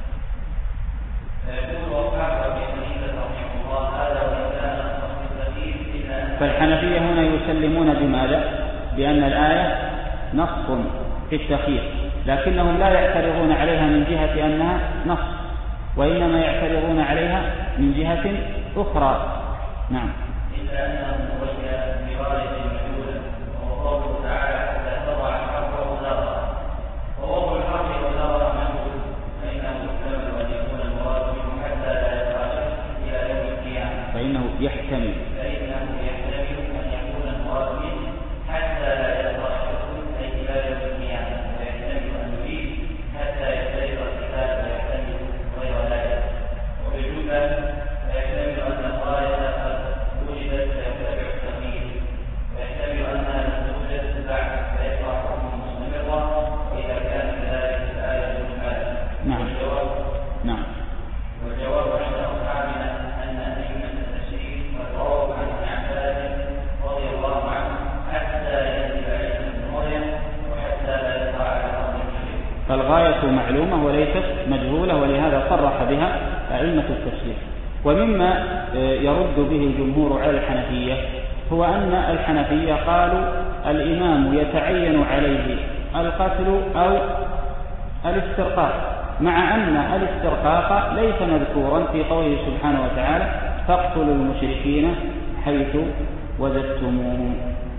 فالحنفية هنا يسلمون بماذا؟ بأن الآية نص في التخيير، لكنهم لا يعترضون عليها من جهة أنها نص، وإنما يعترضون عليها من جهة أخرى. نعم. إلا أنه وجه برواية مجهولة، وهو قوله تعالى حتى تضع الحرب أوزارها، ووضع الحرب أوزارها مجهول، فإنه يحتمل أن يكون المراد منه حتى لا يبقى إلى يوم القيامة. فإنه يحتمل أن يكون المراد منه حتى لا يبقى أي إلى يوم القيامة، ويحتمل أن يريد حتى يفترق الكتاب، ويحتمل غير ذلك. وبالجملة فيحتمل أن الغاية قد وجدت فيتبع التغيير، ويحتمل أنها لم توجد بعد فيبقى حكم مستمرا، وإذا كان كذلك الآية بالحال. نعم. والجواب عند أصحابنا أن أئمة التشريع والرواب عن ابن عباس رضي الله عنه حتى ينزل عيسى بن مريم، وحتى لا يقع على الأرض المشرك. فالغاية معلومة وليست مجهولة، ولهذا صرح بها أئمة التفسير. ومما يرد به الجمهور على الحنفية هو أن الحنفية قالوا الإمام يتعين عليه القتل أو الاسترقاق، مع أن الاسترقاق ليس مذكورا في قوله سبحانه وتعالى فاقتلوا المشركين حيث وجدتموهم.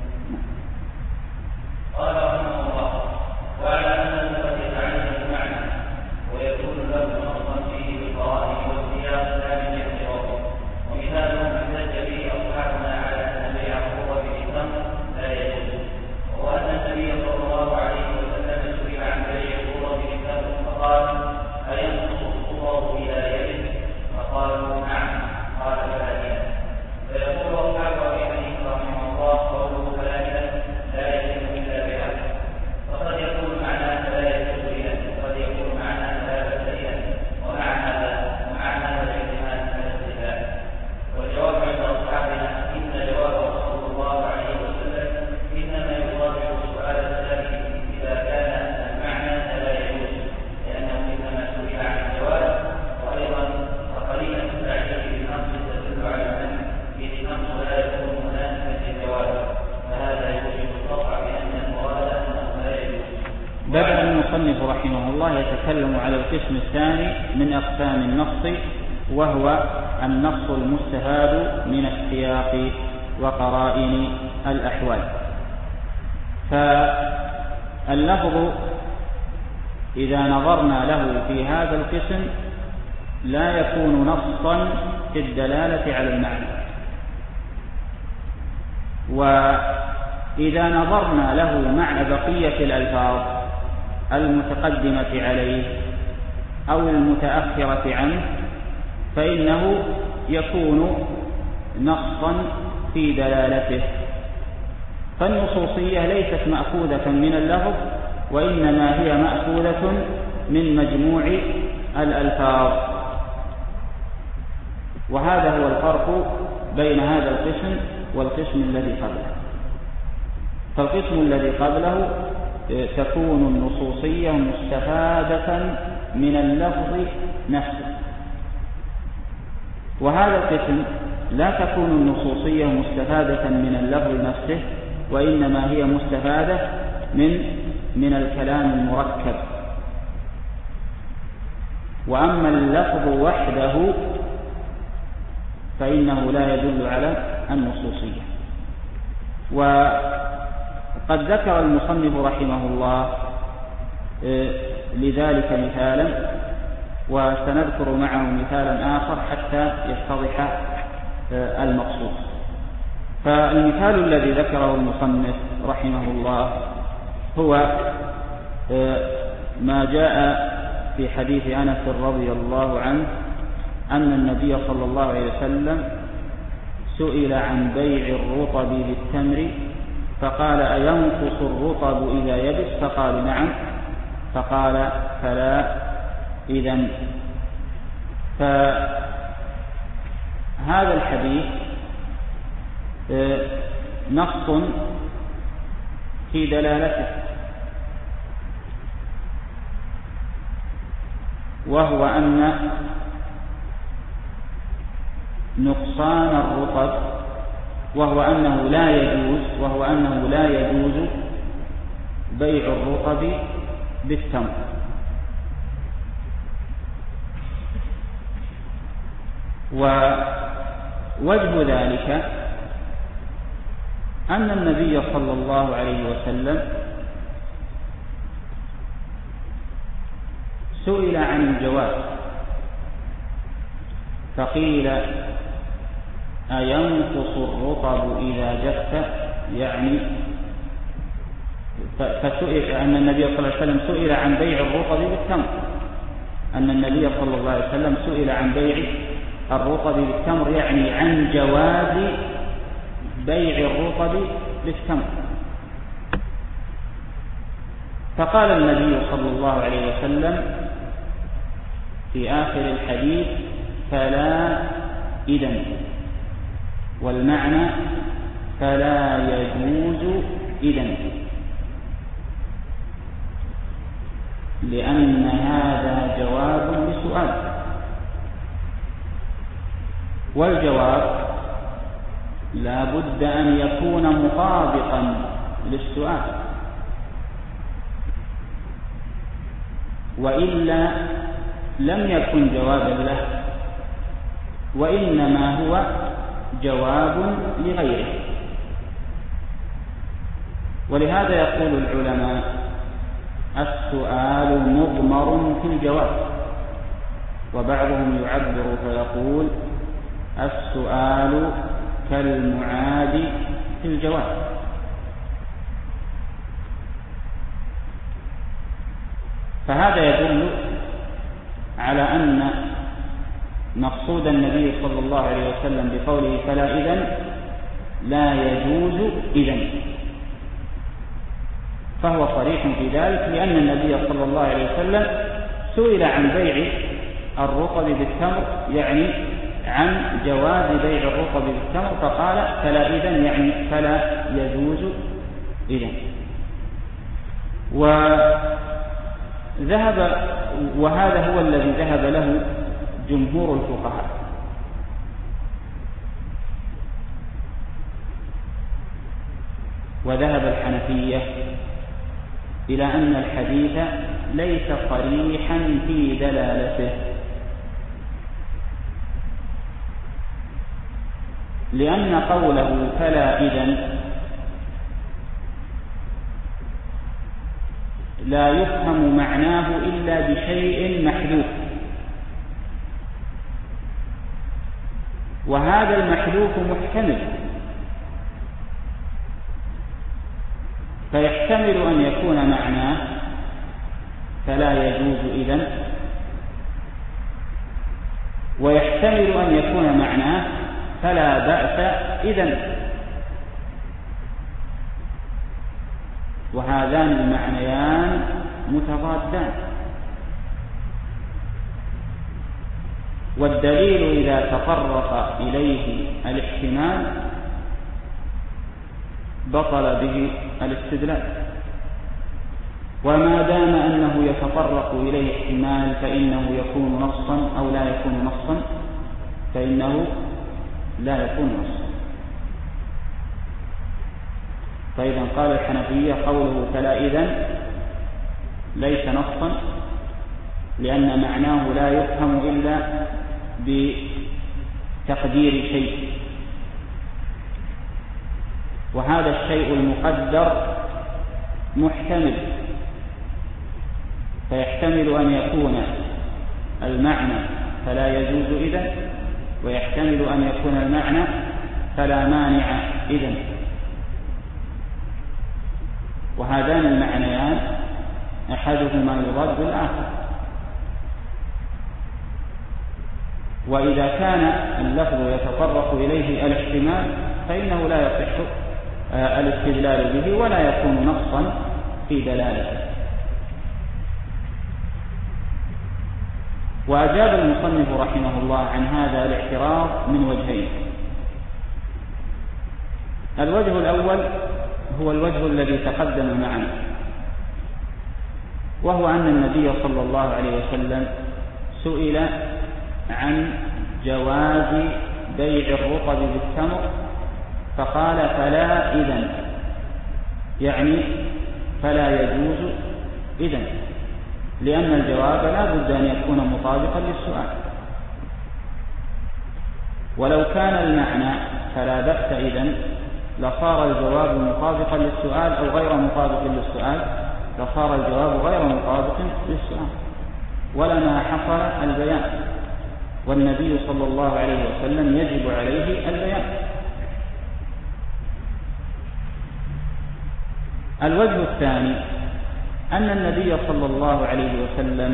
قال رحمه الله وعلى أنه قد يتعين المعنى ويكون له نصا فيه بالقرائن والسياق لا من اعتراضه، ومثاله ما احتج به أصحابنا على أن بيع القوة بالإسلام لا يجوز، وهو أن النبي صلى الله عليه وسلم سئل عن بيع القوة بالإسلام فقال أينقص القوة إلى يده؟ فقالوا نعم، قال فلا يد. فيقول أصحاب أبي حنيفة رحمه الله قوله فلا يد لا يتم إلا بها، وقد يكون معناه لا يجوز إلى، وقد يكون معناه لا بأس إلى، ومع هذا الاحتمال على الاتفاق. والجواب عند أصحابنا إن جواب رسول الله عليه وسلم إنما يطابق سؤال السائل إذا كان المعنى لا يجوز، لأنه إنما سئل عن الجواب. وأيضا فقرينة التعجيل بالنص تدل على أن إذ النص لا يكون مناسبا للجواب، فهذا يوجب القطع بأن المراد أنه لا يجوز. بدأ المصنف رحمه الله يتكلم على القسم الثاني من أقسام النص وهو النص المستفاد من السياق وقرائن الأحوال. فاللفظ إذا نظرنا له في هذا القسم لا يكون نصا في الدلالة على المعنى، وإذا نظرنا له مع بقية الألفاظ المتقدمة عليه أو المتأخرة عنه فإنه يكون نصا في دلالته. فالنصوصية ليست مأخوذة من اللفظ، وإنما هي مأخوذة من مجموع الألفاظ. وهذا هو الفرق بين هذا القسم والقسم الذي قبله. فالقسم الذي قبله تكون النصوصية مستفادة من اللفظ نفسه، وهذا القسم لا تكون النصوصية مستفادة من اللفظ نفسه، وإنما هي مستفادة من الكلام المركب. وأما اللفظ وحده فإنه لا يدل على النصوصية. وقد ذكر المصنف رحمه الله لذلك مثالا، وسنذكر معه مثالا آخر حتى يتضح المقصود. فالمثال الذي ذكره المصنف رحمه الله هو ما جاء في حديث أنس رضي الله عنه أن النبي صلى الله عليه وسلم سئل عن بيع الرطب بالتمر فقال: أينقص الرطب إذا يبس؟ فقال: نعم. فقال: فلا إذن. فهذا الحديث نص في دلالته، وهو أن نقصان الرطب وهو أنه لا يجوز بيع الرطب بالتمر. ووجه ذلك أن النبي صلى الله عليه وسلم سئل عن الجواز فقيل: أينقص الرطب إذا جف؟ يعني فسئل أن النبي صلى الله عليه وسلم سئل عن بيع الرطب بالتمر، أن النبي صلى الله عليه وسلم سئل عن بيع الرطب بالتمر، يعني عن جواز بيع الرطب بالتمر. فقال النبي صلى الله عليه وسلم في آخر الحديث: فلا إذن. والمعنى فلا يجوز إذن، لأن هذا جواب لسؤال، والجواب لا بد أن يكون مطابقا للسؤال، وإلا لم يكن جوابا له، وإنما هو جواب لغيره. ولهذا يقول العلماء: السؤال مضمر في الجواب. وبعضهم يعبر فيقول: السؤال كالمعاد في الجواب. فهذا يدل على أن مقصود النبي صلى الله عليه وسلم بقوله فلا إذن لا يجوز إذن، فهو صريح في ذلك، لأن النبي صلى الله عليه وسلم سئل عن بيع الرطب بالتمر، يعني عن جواز بيع الرطب بالتمر، فقال فلا إذن، يعني فلا يجوز إذن. وهذا هو الذي ذهب له جمهور الفقهاء. وذهب الحنفية إلى أن الحديث ليس صريحا في دلالته، لأن قوله فلا إذن لا يفهم معناه إلا بشيء محذوف، وهذا المحذوف محتمل، فيحتمل أن يكون معناه فلا يجوز إذن، ويحتمل أن يكون معناه فلا بأس إذن، وهذان المعنيان متضادان. والدليل إذا تطرق إليه الاحتمال بطل به الاستدلال، وما دام أنه يتطرق إليه احتمال فإنه يكون نصا أو لا يكون نصا، فإنه لا يكون نصا. فإذا قال الحنفية قوله فلا إذن ليس نصا، لأن معناه لا يفهم إلا بتقدير شيء، وهذا الشيء المقدر محتمل، فيحتمل أن يكون المعنى فلا يجوز إذن، ويحتمل أن يكون المعنى فلا مانع إذن، وهذان المعنيان أحدهما يضاد الآخر. وإذا كان اللفظ يتطرق إليه الاحتمال فإنه لا يصح الاستدلال به ولا يكون نصا في دلالته. وأجاب المصنف رحمه الله عن هذا الاعتراض من وجهين. الوجه الأول هو الوجه الذي تقدم معنا، وهو أن النبي صلى الله عليه وسلم سئل عن جواز بيع الرطب بالتمر فقال فلا إذن، يعني فلا يجوز إذن، لأن الجواب لا بد أن يكون مطابقا للسؤال. ولو كان المعنى فلا بأس إذن لصار الجواب مطابقا للسؤال أو غير مطابق للسؤال، لصار الجواب غير مطابق للسؤال ولما حصل البيان، والنبي صلى الله عليه وسلم يجب عليه البيان. الوجه الثاني أن النبي صلى الله عليه وسلم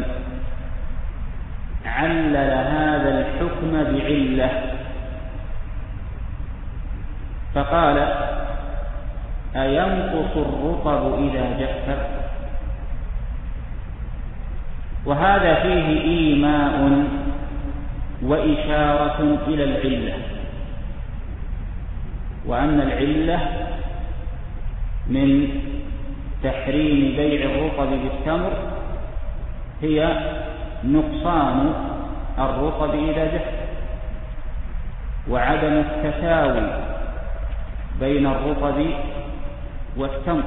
علل هذا الحكم بعلة، فقال أينقص الرطب إذا جف؟ وهذا فيه إيماء وإشارة إلى العلة، وأن العلة من تحريم بيع الرطب بالتمر هي نقصان الرطب إذا جف، وعدم التساوي بين الرطب والتمر.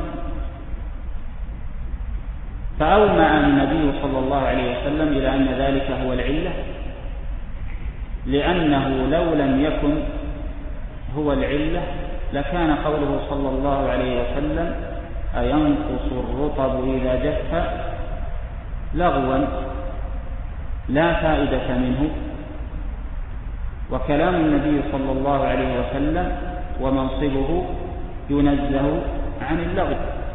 فأومأ النبي صلى الله عليه وسلم إلى أن ذلك هو العلة، لأنه لو لم يكن هو العلة لكان قوله صلى الله عليه وسلم أينقص الرطب إذا جف لغوا لا فائدة منه، وكلام النبي صلى الله عليه وسلم ومنصبه ينزه عن اللغو.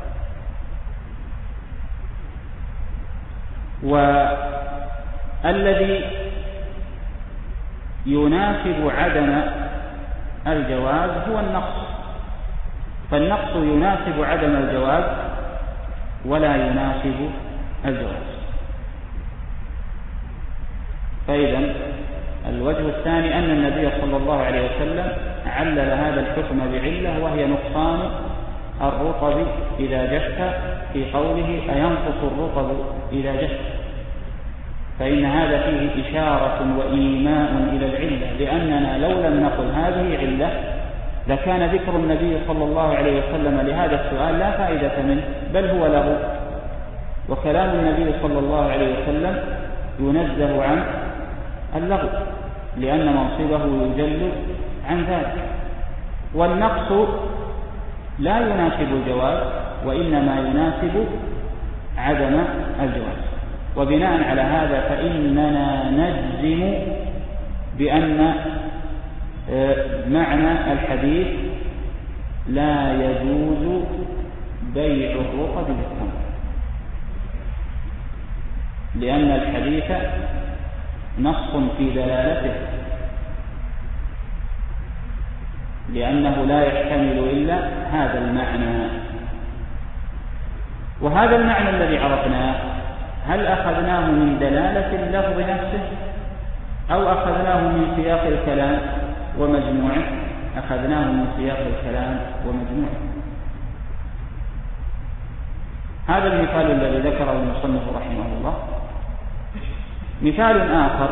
والذي يناسب عدم الجواز هو النقص، فالنقص يناسب عدم الجواز ولا يناسب الجواز. فإذا الوجه الثاني أن النبي صلى الله عليه وسلم علل هذا الحكم بعلة، وهي نقصان الرطب إذا جف، في قوله أينقص الرطب إذا جف، فإن هذا فيه إشارة وإيماء إلى العلة، لأننا لو لم نقل هذه علة لكان ذكر النبي صلى الله عليه وسلم لهذا السؤال لا فائدة منه، بل هو له، وكلام النبي صلى الله عليه وسلم ينزه عن اللغو، لأن منصبه يجل عن ذلك. والنقص لا يناسب الجواز، وإنما يناسب عدم الجواز. وبناء على هذا فإننا نجزم بأن معنى الحديث لا يجوز بيع الرطب بالتمر، لأن الحديث نص في دلالته، لأنه لا يحتمل إلا هذا المعنى. وهذا المعنى الذي عرفناه هل أخذناه من دلالة اللفظ نفسه أو أخذناه من سياق الكلام ومجموعه؟ أخذناه من سياق الكلام ومجموعه. هذا المثال الذي ذكره المصنف رحمه الله. مثال آخر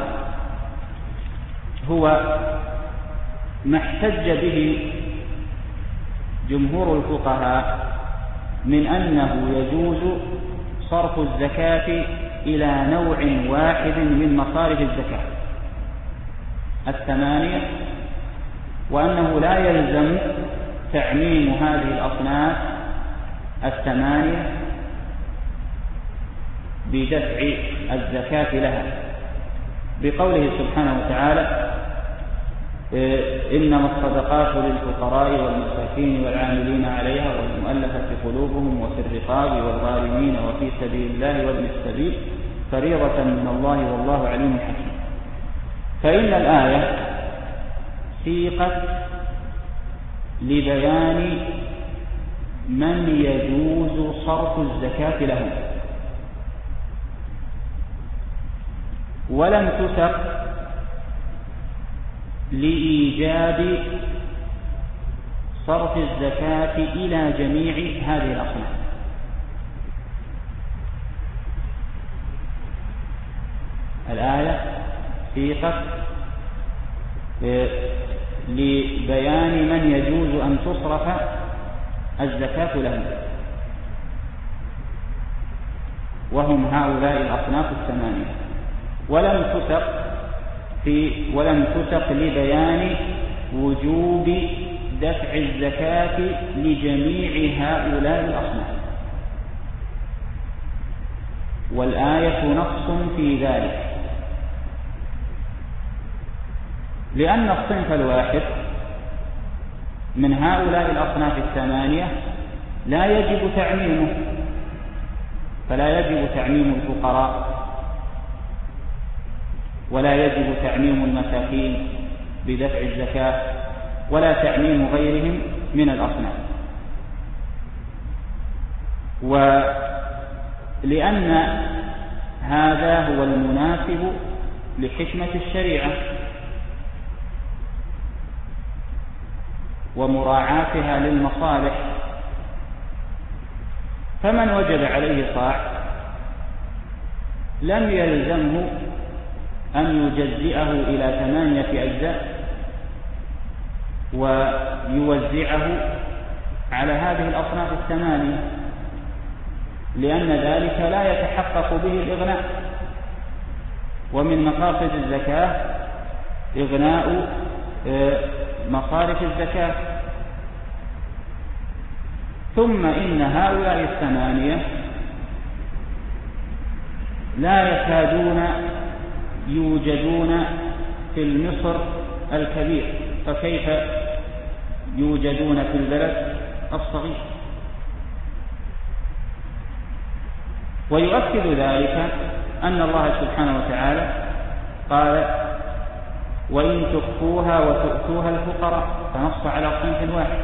هو ما احتج به جمهور الفقهاء من أنه يجوز صرف الزكاة إلى نوع واحد من مصارف الزكاة الثمانية، وأنه لا يلزم تعميم هذه الأصناف الثمانية بدفع الزكاة لها، بقوله سبحانه وتعالى: إنما الصدقات للفقراء والمساكين والعاملين عليها والمؤلفة قلوبهم وفي الرقاب والغارمين وفي سبيل الله وابن السبيل فريضة من الله والله عليم حكيم. فإن الآية سيقت لبيان من يجوز صرف الزكاة لهم، ولم تسق لإيجاب صرف الزكاة إلى جميع هذه الأصناف. الآية سيقت لبيان من يجوز أن تصرف الزكاة لهم، وهم هؤلاء الأصناف الثمانية، ولم تسق لبيان وجوب دفع الزكاة لجميع هؤلاء الأصناف. والآية نص في ذلك، لأن الصنف الواحد من هؤلاء الأصناف الثمانية لا يجب تعميمه، فلا يجب تعميم الفقراء، ولا يجب تعميم المساكين بدفع الزكاة، ولا تعميم غيرهم من الأصناف. ولأن هذا هو المناسب لحكمة الشريعة ومراعاتها للمصالح، فمن وجب عليه صاع لم يلزمه أن يجزئه إلى 8 أجزاء ويوزعه على هذه الأصناف الثمانية، لأن ذلك لا يتحقق به الإغناء. ومن مقاصد الزكاة إغناء مصارف الزكاة. ثم إن هؤلاء الثمانية لا يكادون يوجدون في المصر الكبير، فكيف يوجدون في البلد الصغير؟ ويؤكد ذلك أن الله سبحانه وتعالى قال: وإن تخفوها وتؤتوها الفقراء، فنص على صنف واحد.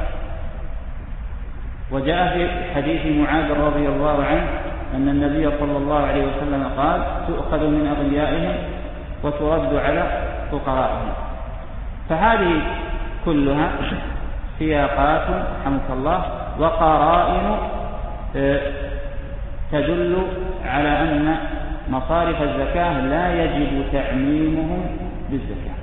وجاء في حديث معاذ رضي الله عنه أن النبي صلى الله عليه وسلم قال: تؤخذ من أغنيائهم وترد على فقرائهم. فهذه كلها سياقات رحمك الله وقرائن تدل على أن مصارف الزكاة لا يجب تعميمهم بالزكاة،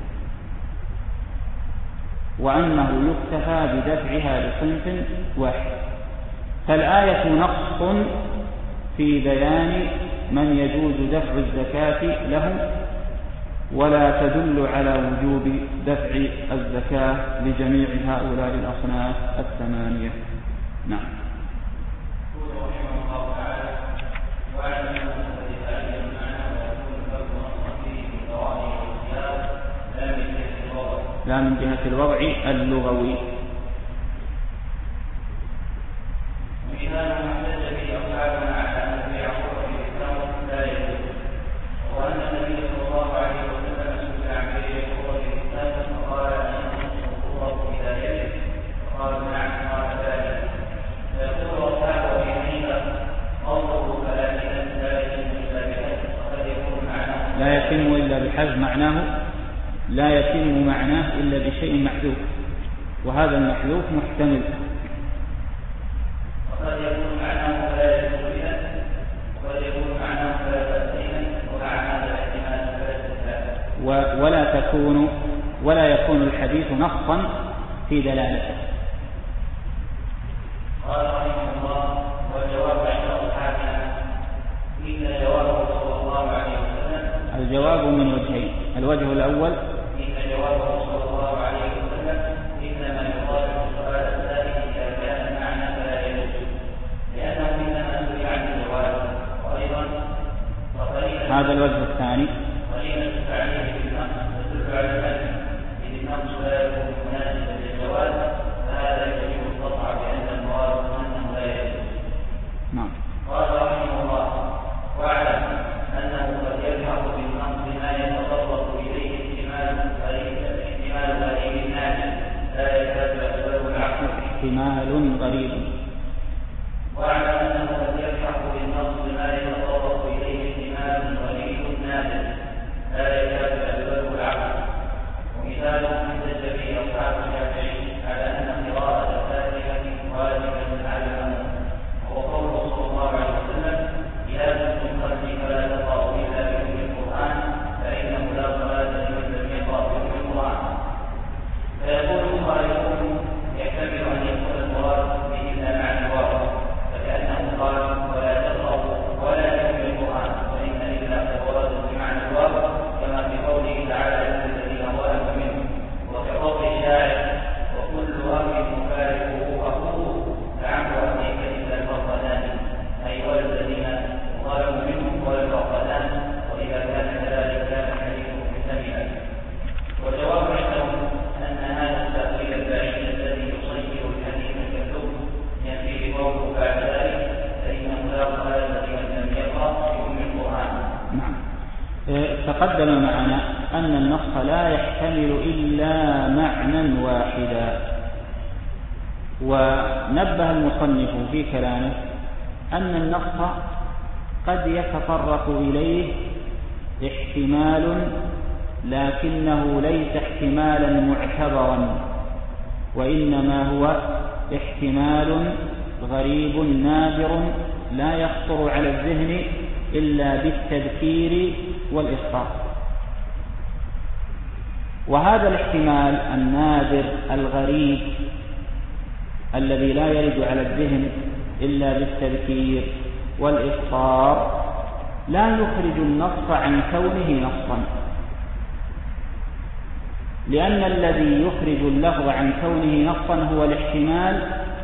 وأنه يكتفى بدفعها لصنف واحد. فالآية نص في بيان من يجوز دفع الزكاة لهم، ولا تدل على وجوب دفع الزكاة لجميع هؤلاء الأصناف الثمانية. نعم. لا من جهة الوضع اللغوي. لا يتم إلا بحذف معناه، لا يتم معناه إلا بشيء محذوف، وهذا المحذوف محتمل. وقد يكون معناه لا يجوز إذن، وقد يكون معناه لا تأثيما، ومع هذا الاحتمال فلا تتبع. ولا يكون الحديث نصا في دلالته. قال رحمه الله: والجواب عند أصحابنا إن جوابه صلى الله عليه وسلم. الجواب من وجهين: الوجه الأول إن جوابه صلى الله عليه وسلم إنما يطالب السؤال الثاني إذا كان المعنى فلا يجوز، لأنه إنما سئل عن الجواب. وأيضا هذا الوجه الثاني قرينة التعليل بالنقص تدل على الأجل، إذ النقص لا يكون مناسبا للجواز، فهذا يجب القطع بأن المراد أنه لا يجوز. نعم. قال رحمه الله: واعلم أنه قد يلحق بالنقص ما يتطرق إليه احتمال غريب نادر لا يكاد يقبله العقل. احتمال غريب. واعلم أنه قد يلحق بالنقص ما يتطرق إليه احتمال غريب نادر لا يكاد يقبله العقل. ومثاله احتج به أصحاب الشافعي على أن قراءة الفاتحة واجبة على المأموم، وهو قوله صلى الله عليه وسلم: إذا كنتم خلفي فلا تقرأوا إلا بأم القرآن فإنه لا صلاة لمن لم يقرأ بأم القرآن. فيقول الخالقون: يحتمل أن يكون المراد به إلا معنى واحد، فكأنه قال: ولا تقرأوا ولا بأم القرآن، وإن إلا قد بمعنى الواحد، كما في قوله تعالى: الذين ظلموا منه. وكقول الشاعر: وكل أمر مفارقه أخوه لعمر أبيك إلا الفرقدان، أي والذين ظلموا منهم والفرقدان. وإذا كان كذلك كان الحديث محتملا. والجواب عندهم أن هذا التأويل البعيد الذي يصير الحديث كاللب ينفي قوله بعد ذلك فإنه لا صلاة لمن لم يقرأ بأم القرآن. نعم. تقدم معنا أن النص لا يحتمل إلا معنى واحدا، ونبه المصنف في كلامه أن النص قد يتطرق إليه احتمال، لكنه ليس احتمالا معتبرا، وإنما هو احتمال غريب نادر لا يخطر على الذهن إلا بالتذكير والإسقاط. وهذا الاحتمال النادر الغريب الذي لا يرد على الذهن إلا بالتذكير والإسقاط لا يخرج النص عن كونه نصا، لأن الذي يخرج اللفظ عن كونه نصا هو الاحتمال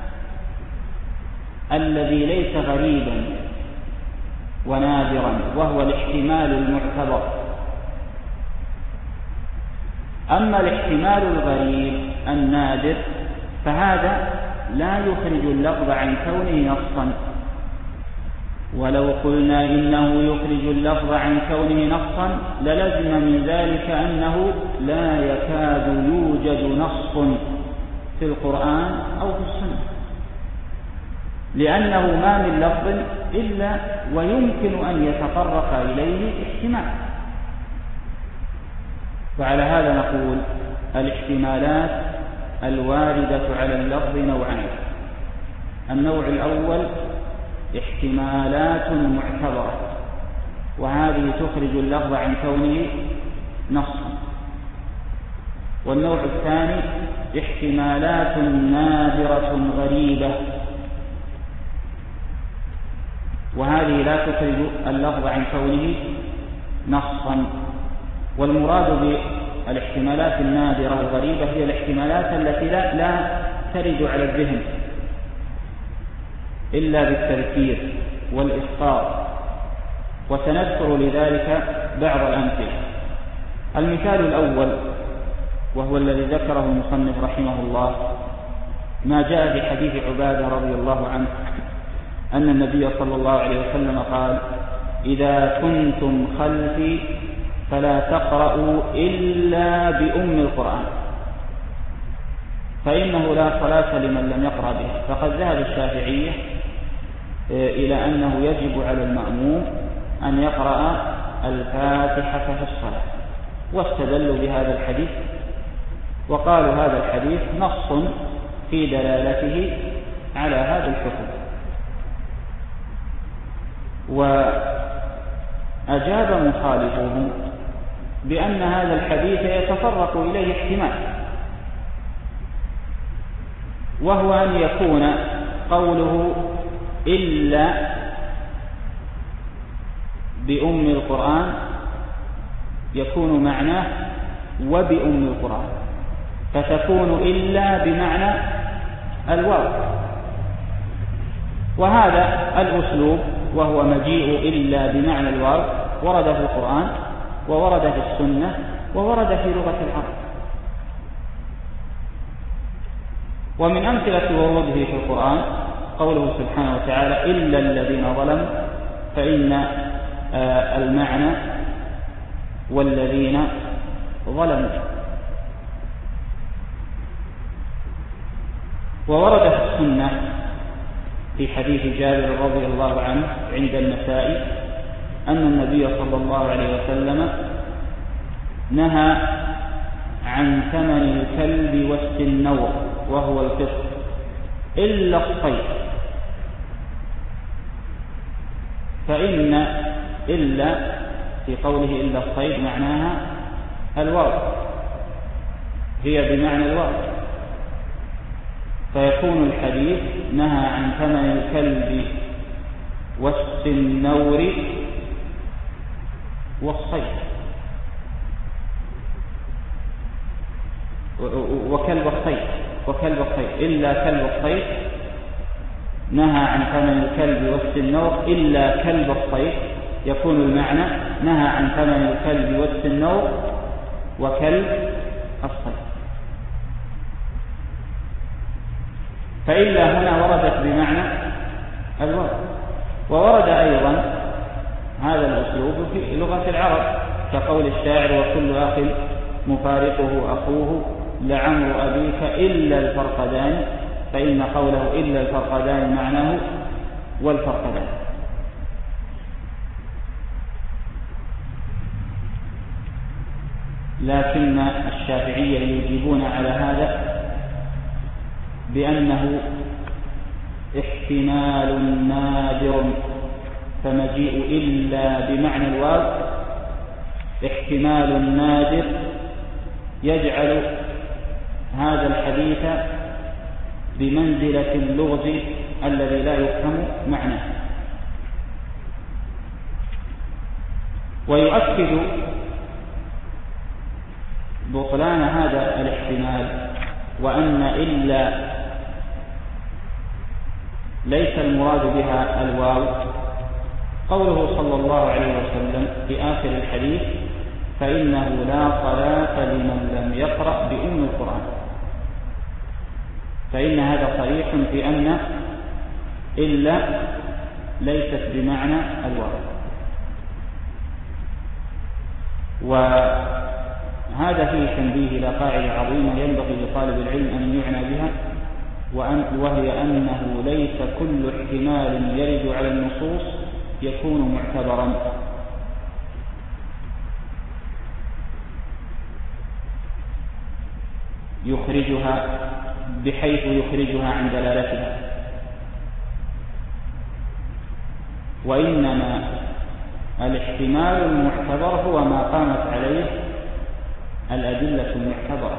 الذي ليس غريبا ونادرا، وهو الاحتمال المعتبر. أما الاحتمال الغريب النادر فهذا لا يخرج اللفظ عن كونه نصا. ولو قلنا إنه يخرج اللفظ عن كونه نصا للزم من ذلك أنه لا يكاد يوجد نص في القرآن أو في السنة، لأنه ما من لفظ إلا ويمكن أن يتطرق إليه احتمال. وعلى هذا نقول الاحتمالات الواردة على اللفظ نوعان: النوع الأول احتمالات معتبرة، وهذه تخرج اللفظ عن كونه نصا. والنوع الثاني احتمالات نادرة غريبة، وهذه لا تخرج اللفظ عن كونه نصا. والمراد بالاحتمالات النادرة الغريبة هي الاحتمالات التي لا ترد على الذهن إلا بالتذكير والإسقاط، وسنذكر لذلك بعض الأمثلة. المثال الأول وهو الذي ذكره المصنف رحمه الله ما جاء في حديث عبادة رضي الله عنه أن النبي صلى الله عليه وسلم قال: إذا كنتم خلفي فلا تقرأوا إلا بأم القرآن فإنه لا صلاة لمن لم يقرأ به. فقد ذهب الشافعية إلى أنه يجب على المأموم أن يقرأ الفاتحة في الصلاة، واستدلوا بهذا الحديث وقالوا هذا الحديث نص في دلالته على هذا الحكم. وأجاب مخالفهم بأن هذا الحديث يتطرق إليه احتمال، وهو أن يكون قوله إلا بأم القرآن يكون معناه وبأم القرآن، فتكون إلا بمعنى الواو. وهذا الأسلوب وهو مجيء إلا بمعنى الواو ورد في القرآن وورد في السنة وورد في لغة العرب. ومن أمثلة وروده في القرآن قوله سبحانه وتعالى: إلا الذين ظلموا، فإن المعنى والذين ظلموا. وورد في السنة في حديث جابر رضي الله عنه عند النسائي أن النبي صلى الله عليه وسلم نهى عن ثمن الكلب والسنور وهو القسط إلا الصيد، فإن إلا في قوله إلا الصيد معناها الواو، هي بمعنى الواو، فيكون الحديث نهى عن ثمن الكلب والسنور والصيد وكلب الصيد إلا كلب الصيد، نهى عن ثمن الكلب والسنور إلا كلب الصيد، يكون المعنى نهى عن ثمن الكلب والسنور وكلب الصيد. فإلا هنا وردت بمعنى الواو. وورد أيضا هذا الأسلوب في لغة العرب كقول الشاعر: وكل أخ مفارقه أخوه لعمر أبيك إلا الفرقدان، فإن قوله إلا الفرقدان معناه والفرقدان. لكن الشافعية يجيبون على هذا بأنه احتمال نادر، فمجيء إلا بمعنى الواو احتمال نادر يجعل هذا الحديث بمنزلة اللغز الذي لا يفهم معناه. ويؤكد بطلان هذا الاحتمال وأن إلا ليس المراد بها الواو قوله صلى الله عليه وسلم في آخر الحديث: فإنه لا صلاة لمن لم يقرأ بأم القرآن. فإن هذا صريح في أن إلا ليست بمعنى الواو. وهذا فيه تنبيه إلى قاعدة عظيمة ينبغي لطالب العلم أن يعنى بها، وهي أنه ليس كل احتمال يرد على النصوص يكون معتبرا. يخرجها بحيث يخرجها عن دلالتها، وإنما الاحتمال المعتبر هو ما قامت عليه الأدلة المعتبرة.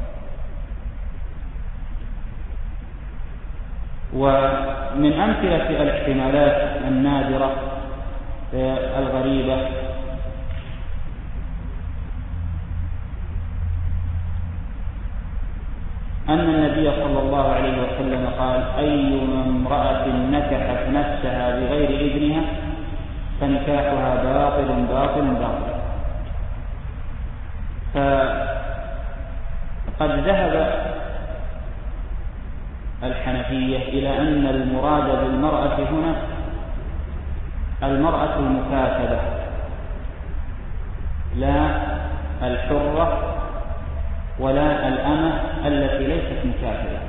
ومن أمثلة الاحتمالات النادرة الغريبة أن النبي صلى الله عليه وسلم قال: أيما امرأة نكحت نفسها بغير إذنها فنكاحها باطل باطل باطل. فقد ذهب الحنفية إلى أن المراد بالمرأة هنا المرأة المكاتبة لا الحرة ولا الأمة التي ليست مكاتبة.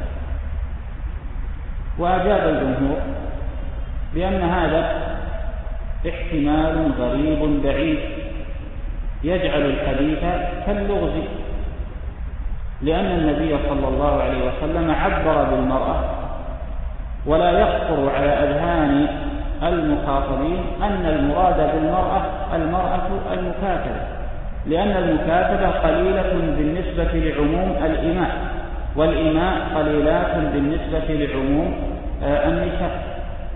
وأجاب الجمهور بأن هذا احتمال غريب بعيد يجعل الحديث كاللغز، لأن النبي صلى الله عليه وسلم عبر بالمرأة، ولا يخطر على أذهان المخاطبين أن المراد بالمرأة المرأة المكاتبة، لأن المكاتبة قليلة بالنسبة لعموم الإماء، والإماء قليلات بالنسبة لعموم النساء.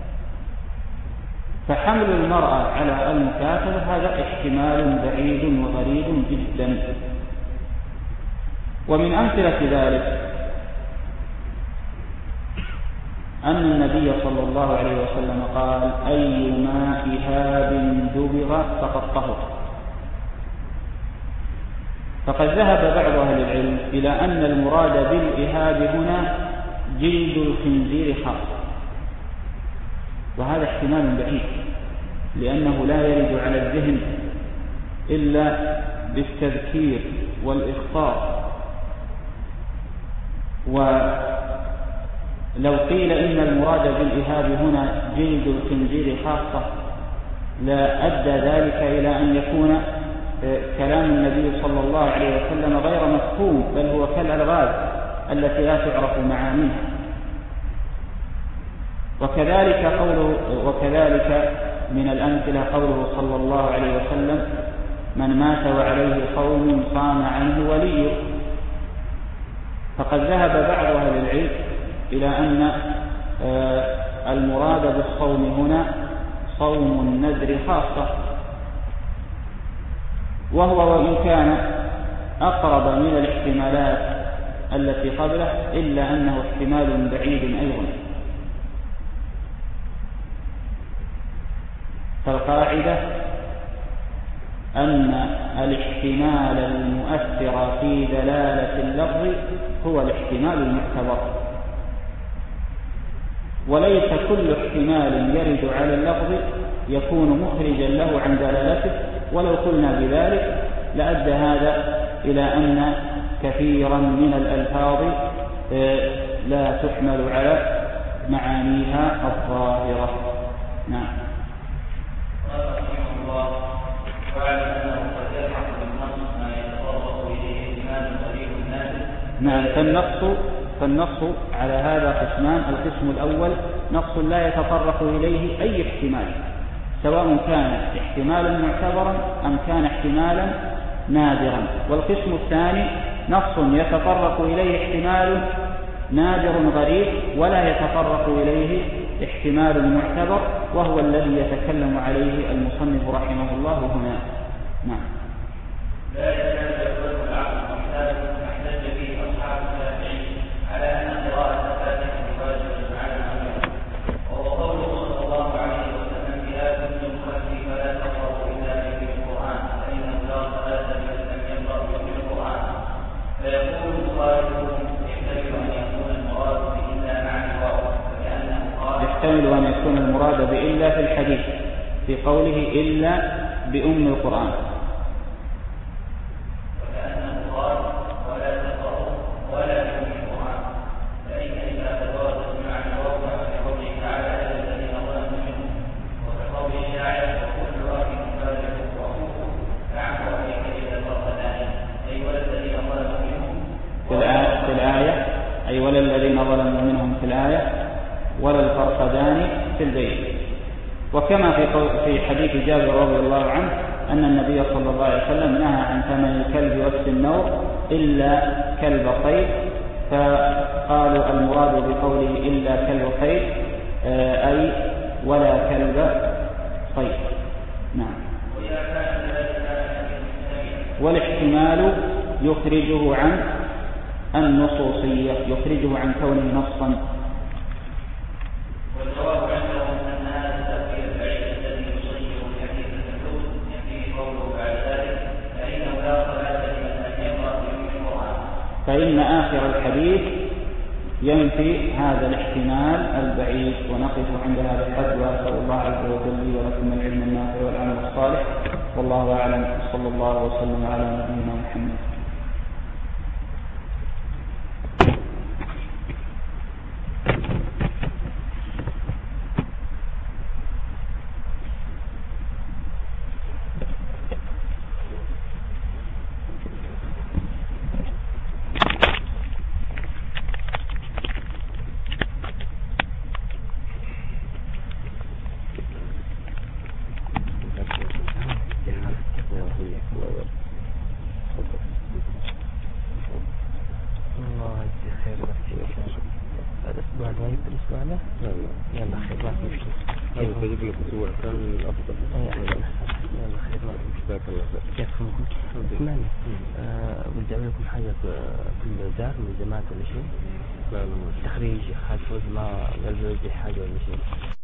فحمل المرأة على المكاتبة هذا احتمال بعيد وغريب جدا. ومن أمثلة ذلك أن النبي صلى الله عليه وسلم قال: أيما إهاب دبغ فقد طهر. فقد ذهب بعض أهل العلم إلى أن المراد بالإهاب هنا جلد الخنزير خاصة، وهذا احتمال بعيد، لأنه لا يرد على الذهن إلا بالتذكير والإخطار. ولو قيل إن المراد بالإهاب هنا جلد الخنزير خاصة لا أدى ذلك إلى أن يكون كلام النبي صلى الله عليه وسلم غير مفهوم، بل هو كالألغاز التي لا تعرف معانيها. وكذلك من الأمثلة قوله صلى الله عليه وسلم: من مات وعليه صوم صام عنه وليه. فقد ذهب بعض أهل العلم إلى أن المراد بالصوم هنا صوم النذر خاصة، وهو وإن كان أقرب من الاحتمالات التي قبله إلا أنه احتمال بعيد أيضا. فالقاعدة أن الاحتمال المؤثر في دلالة اللفظ هو الاحتمال المعتبر، وليس كل احتمال يرد على اللفظ يكون مخرجا له عن دلالته. ولو قلنا بذلك لأدى هذا إلى أن كثيرا من الألفاظ لا تحمل على معانيها الظاهرة. نعم. نعم. فالنص على هذا قسمان: القسم الأول نص لا يتطرق إليه أي احتمال، سواء كان احتمالا معتبرا أم كان احتمالا نادرا. والقسم الثاني نص يتطرق إليه احتمال نادر غريب ولا يتطرق إليه احتمال معتبر، وهو الذي يتكلم عليه المصنف رحمه الله هنا. نعم. لا يتنازل العقل محتاج به أصحاب الشافعي على أن قراءة الفاتحة واجب على الأمر، وهو قوله صلى الله عليه وسلم: إذا كنتم خلفي فلا تقرأوا إلا بالقرآن فإنه لا صلاة لمن لم يقرأ بالقرآن. فيقول مخالفهم: يحتمل أن يكون المراد بإلا مع الواو، فكأنه قال: يحتمل أن يكون المراد بإلا في الحديث في قوله إلا بأم القرآن، ولا الذين ظلموا منهم في الآية ولا الفرقدان في البيت. وكما في حديث جابر رضي الله عنه أن النبي صلى الله عليه وسلم نهى عن ثمن الكلب والسنور إلا كلب صيد، فقالوا المراد بقوله إلا كلب صيد أي ولا كلب صيد. نعم. والاحتمال يخرجه عن النصوصية يخرجه عن كونه نصا؟ والجواب عندهم أن هذا التأويل البعيد الذي يصير الحديث المحدود ينفيه قوله بعد ذلك فإنه لا صلاة لمن لم يقرأ بأم القرآن. فإن آخر الحديث ينفي هذا الاحتمال البعيد. ونقف عند هذا الحد، وأسأل الله عز وجل لي ولكم العلم النافع والعمل الصالح، والله أعلم. صلى الله وسلم على نبينا محمد. بدي لكم حاجة في الدار من جماعة ولا شيء؟ تخريج حاجة ما قال حاجة ولا شيء؟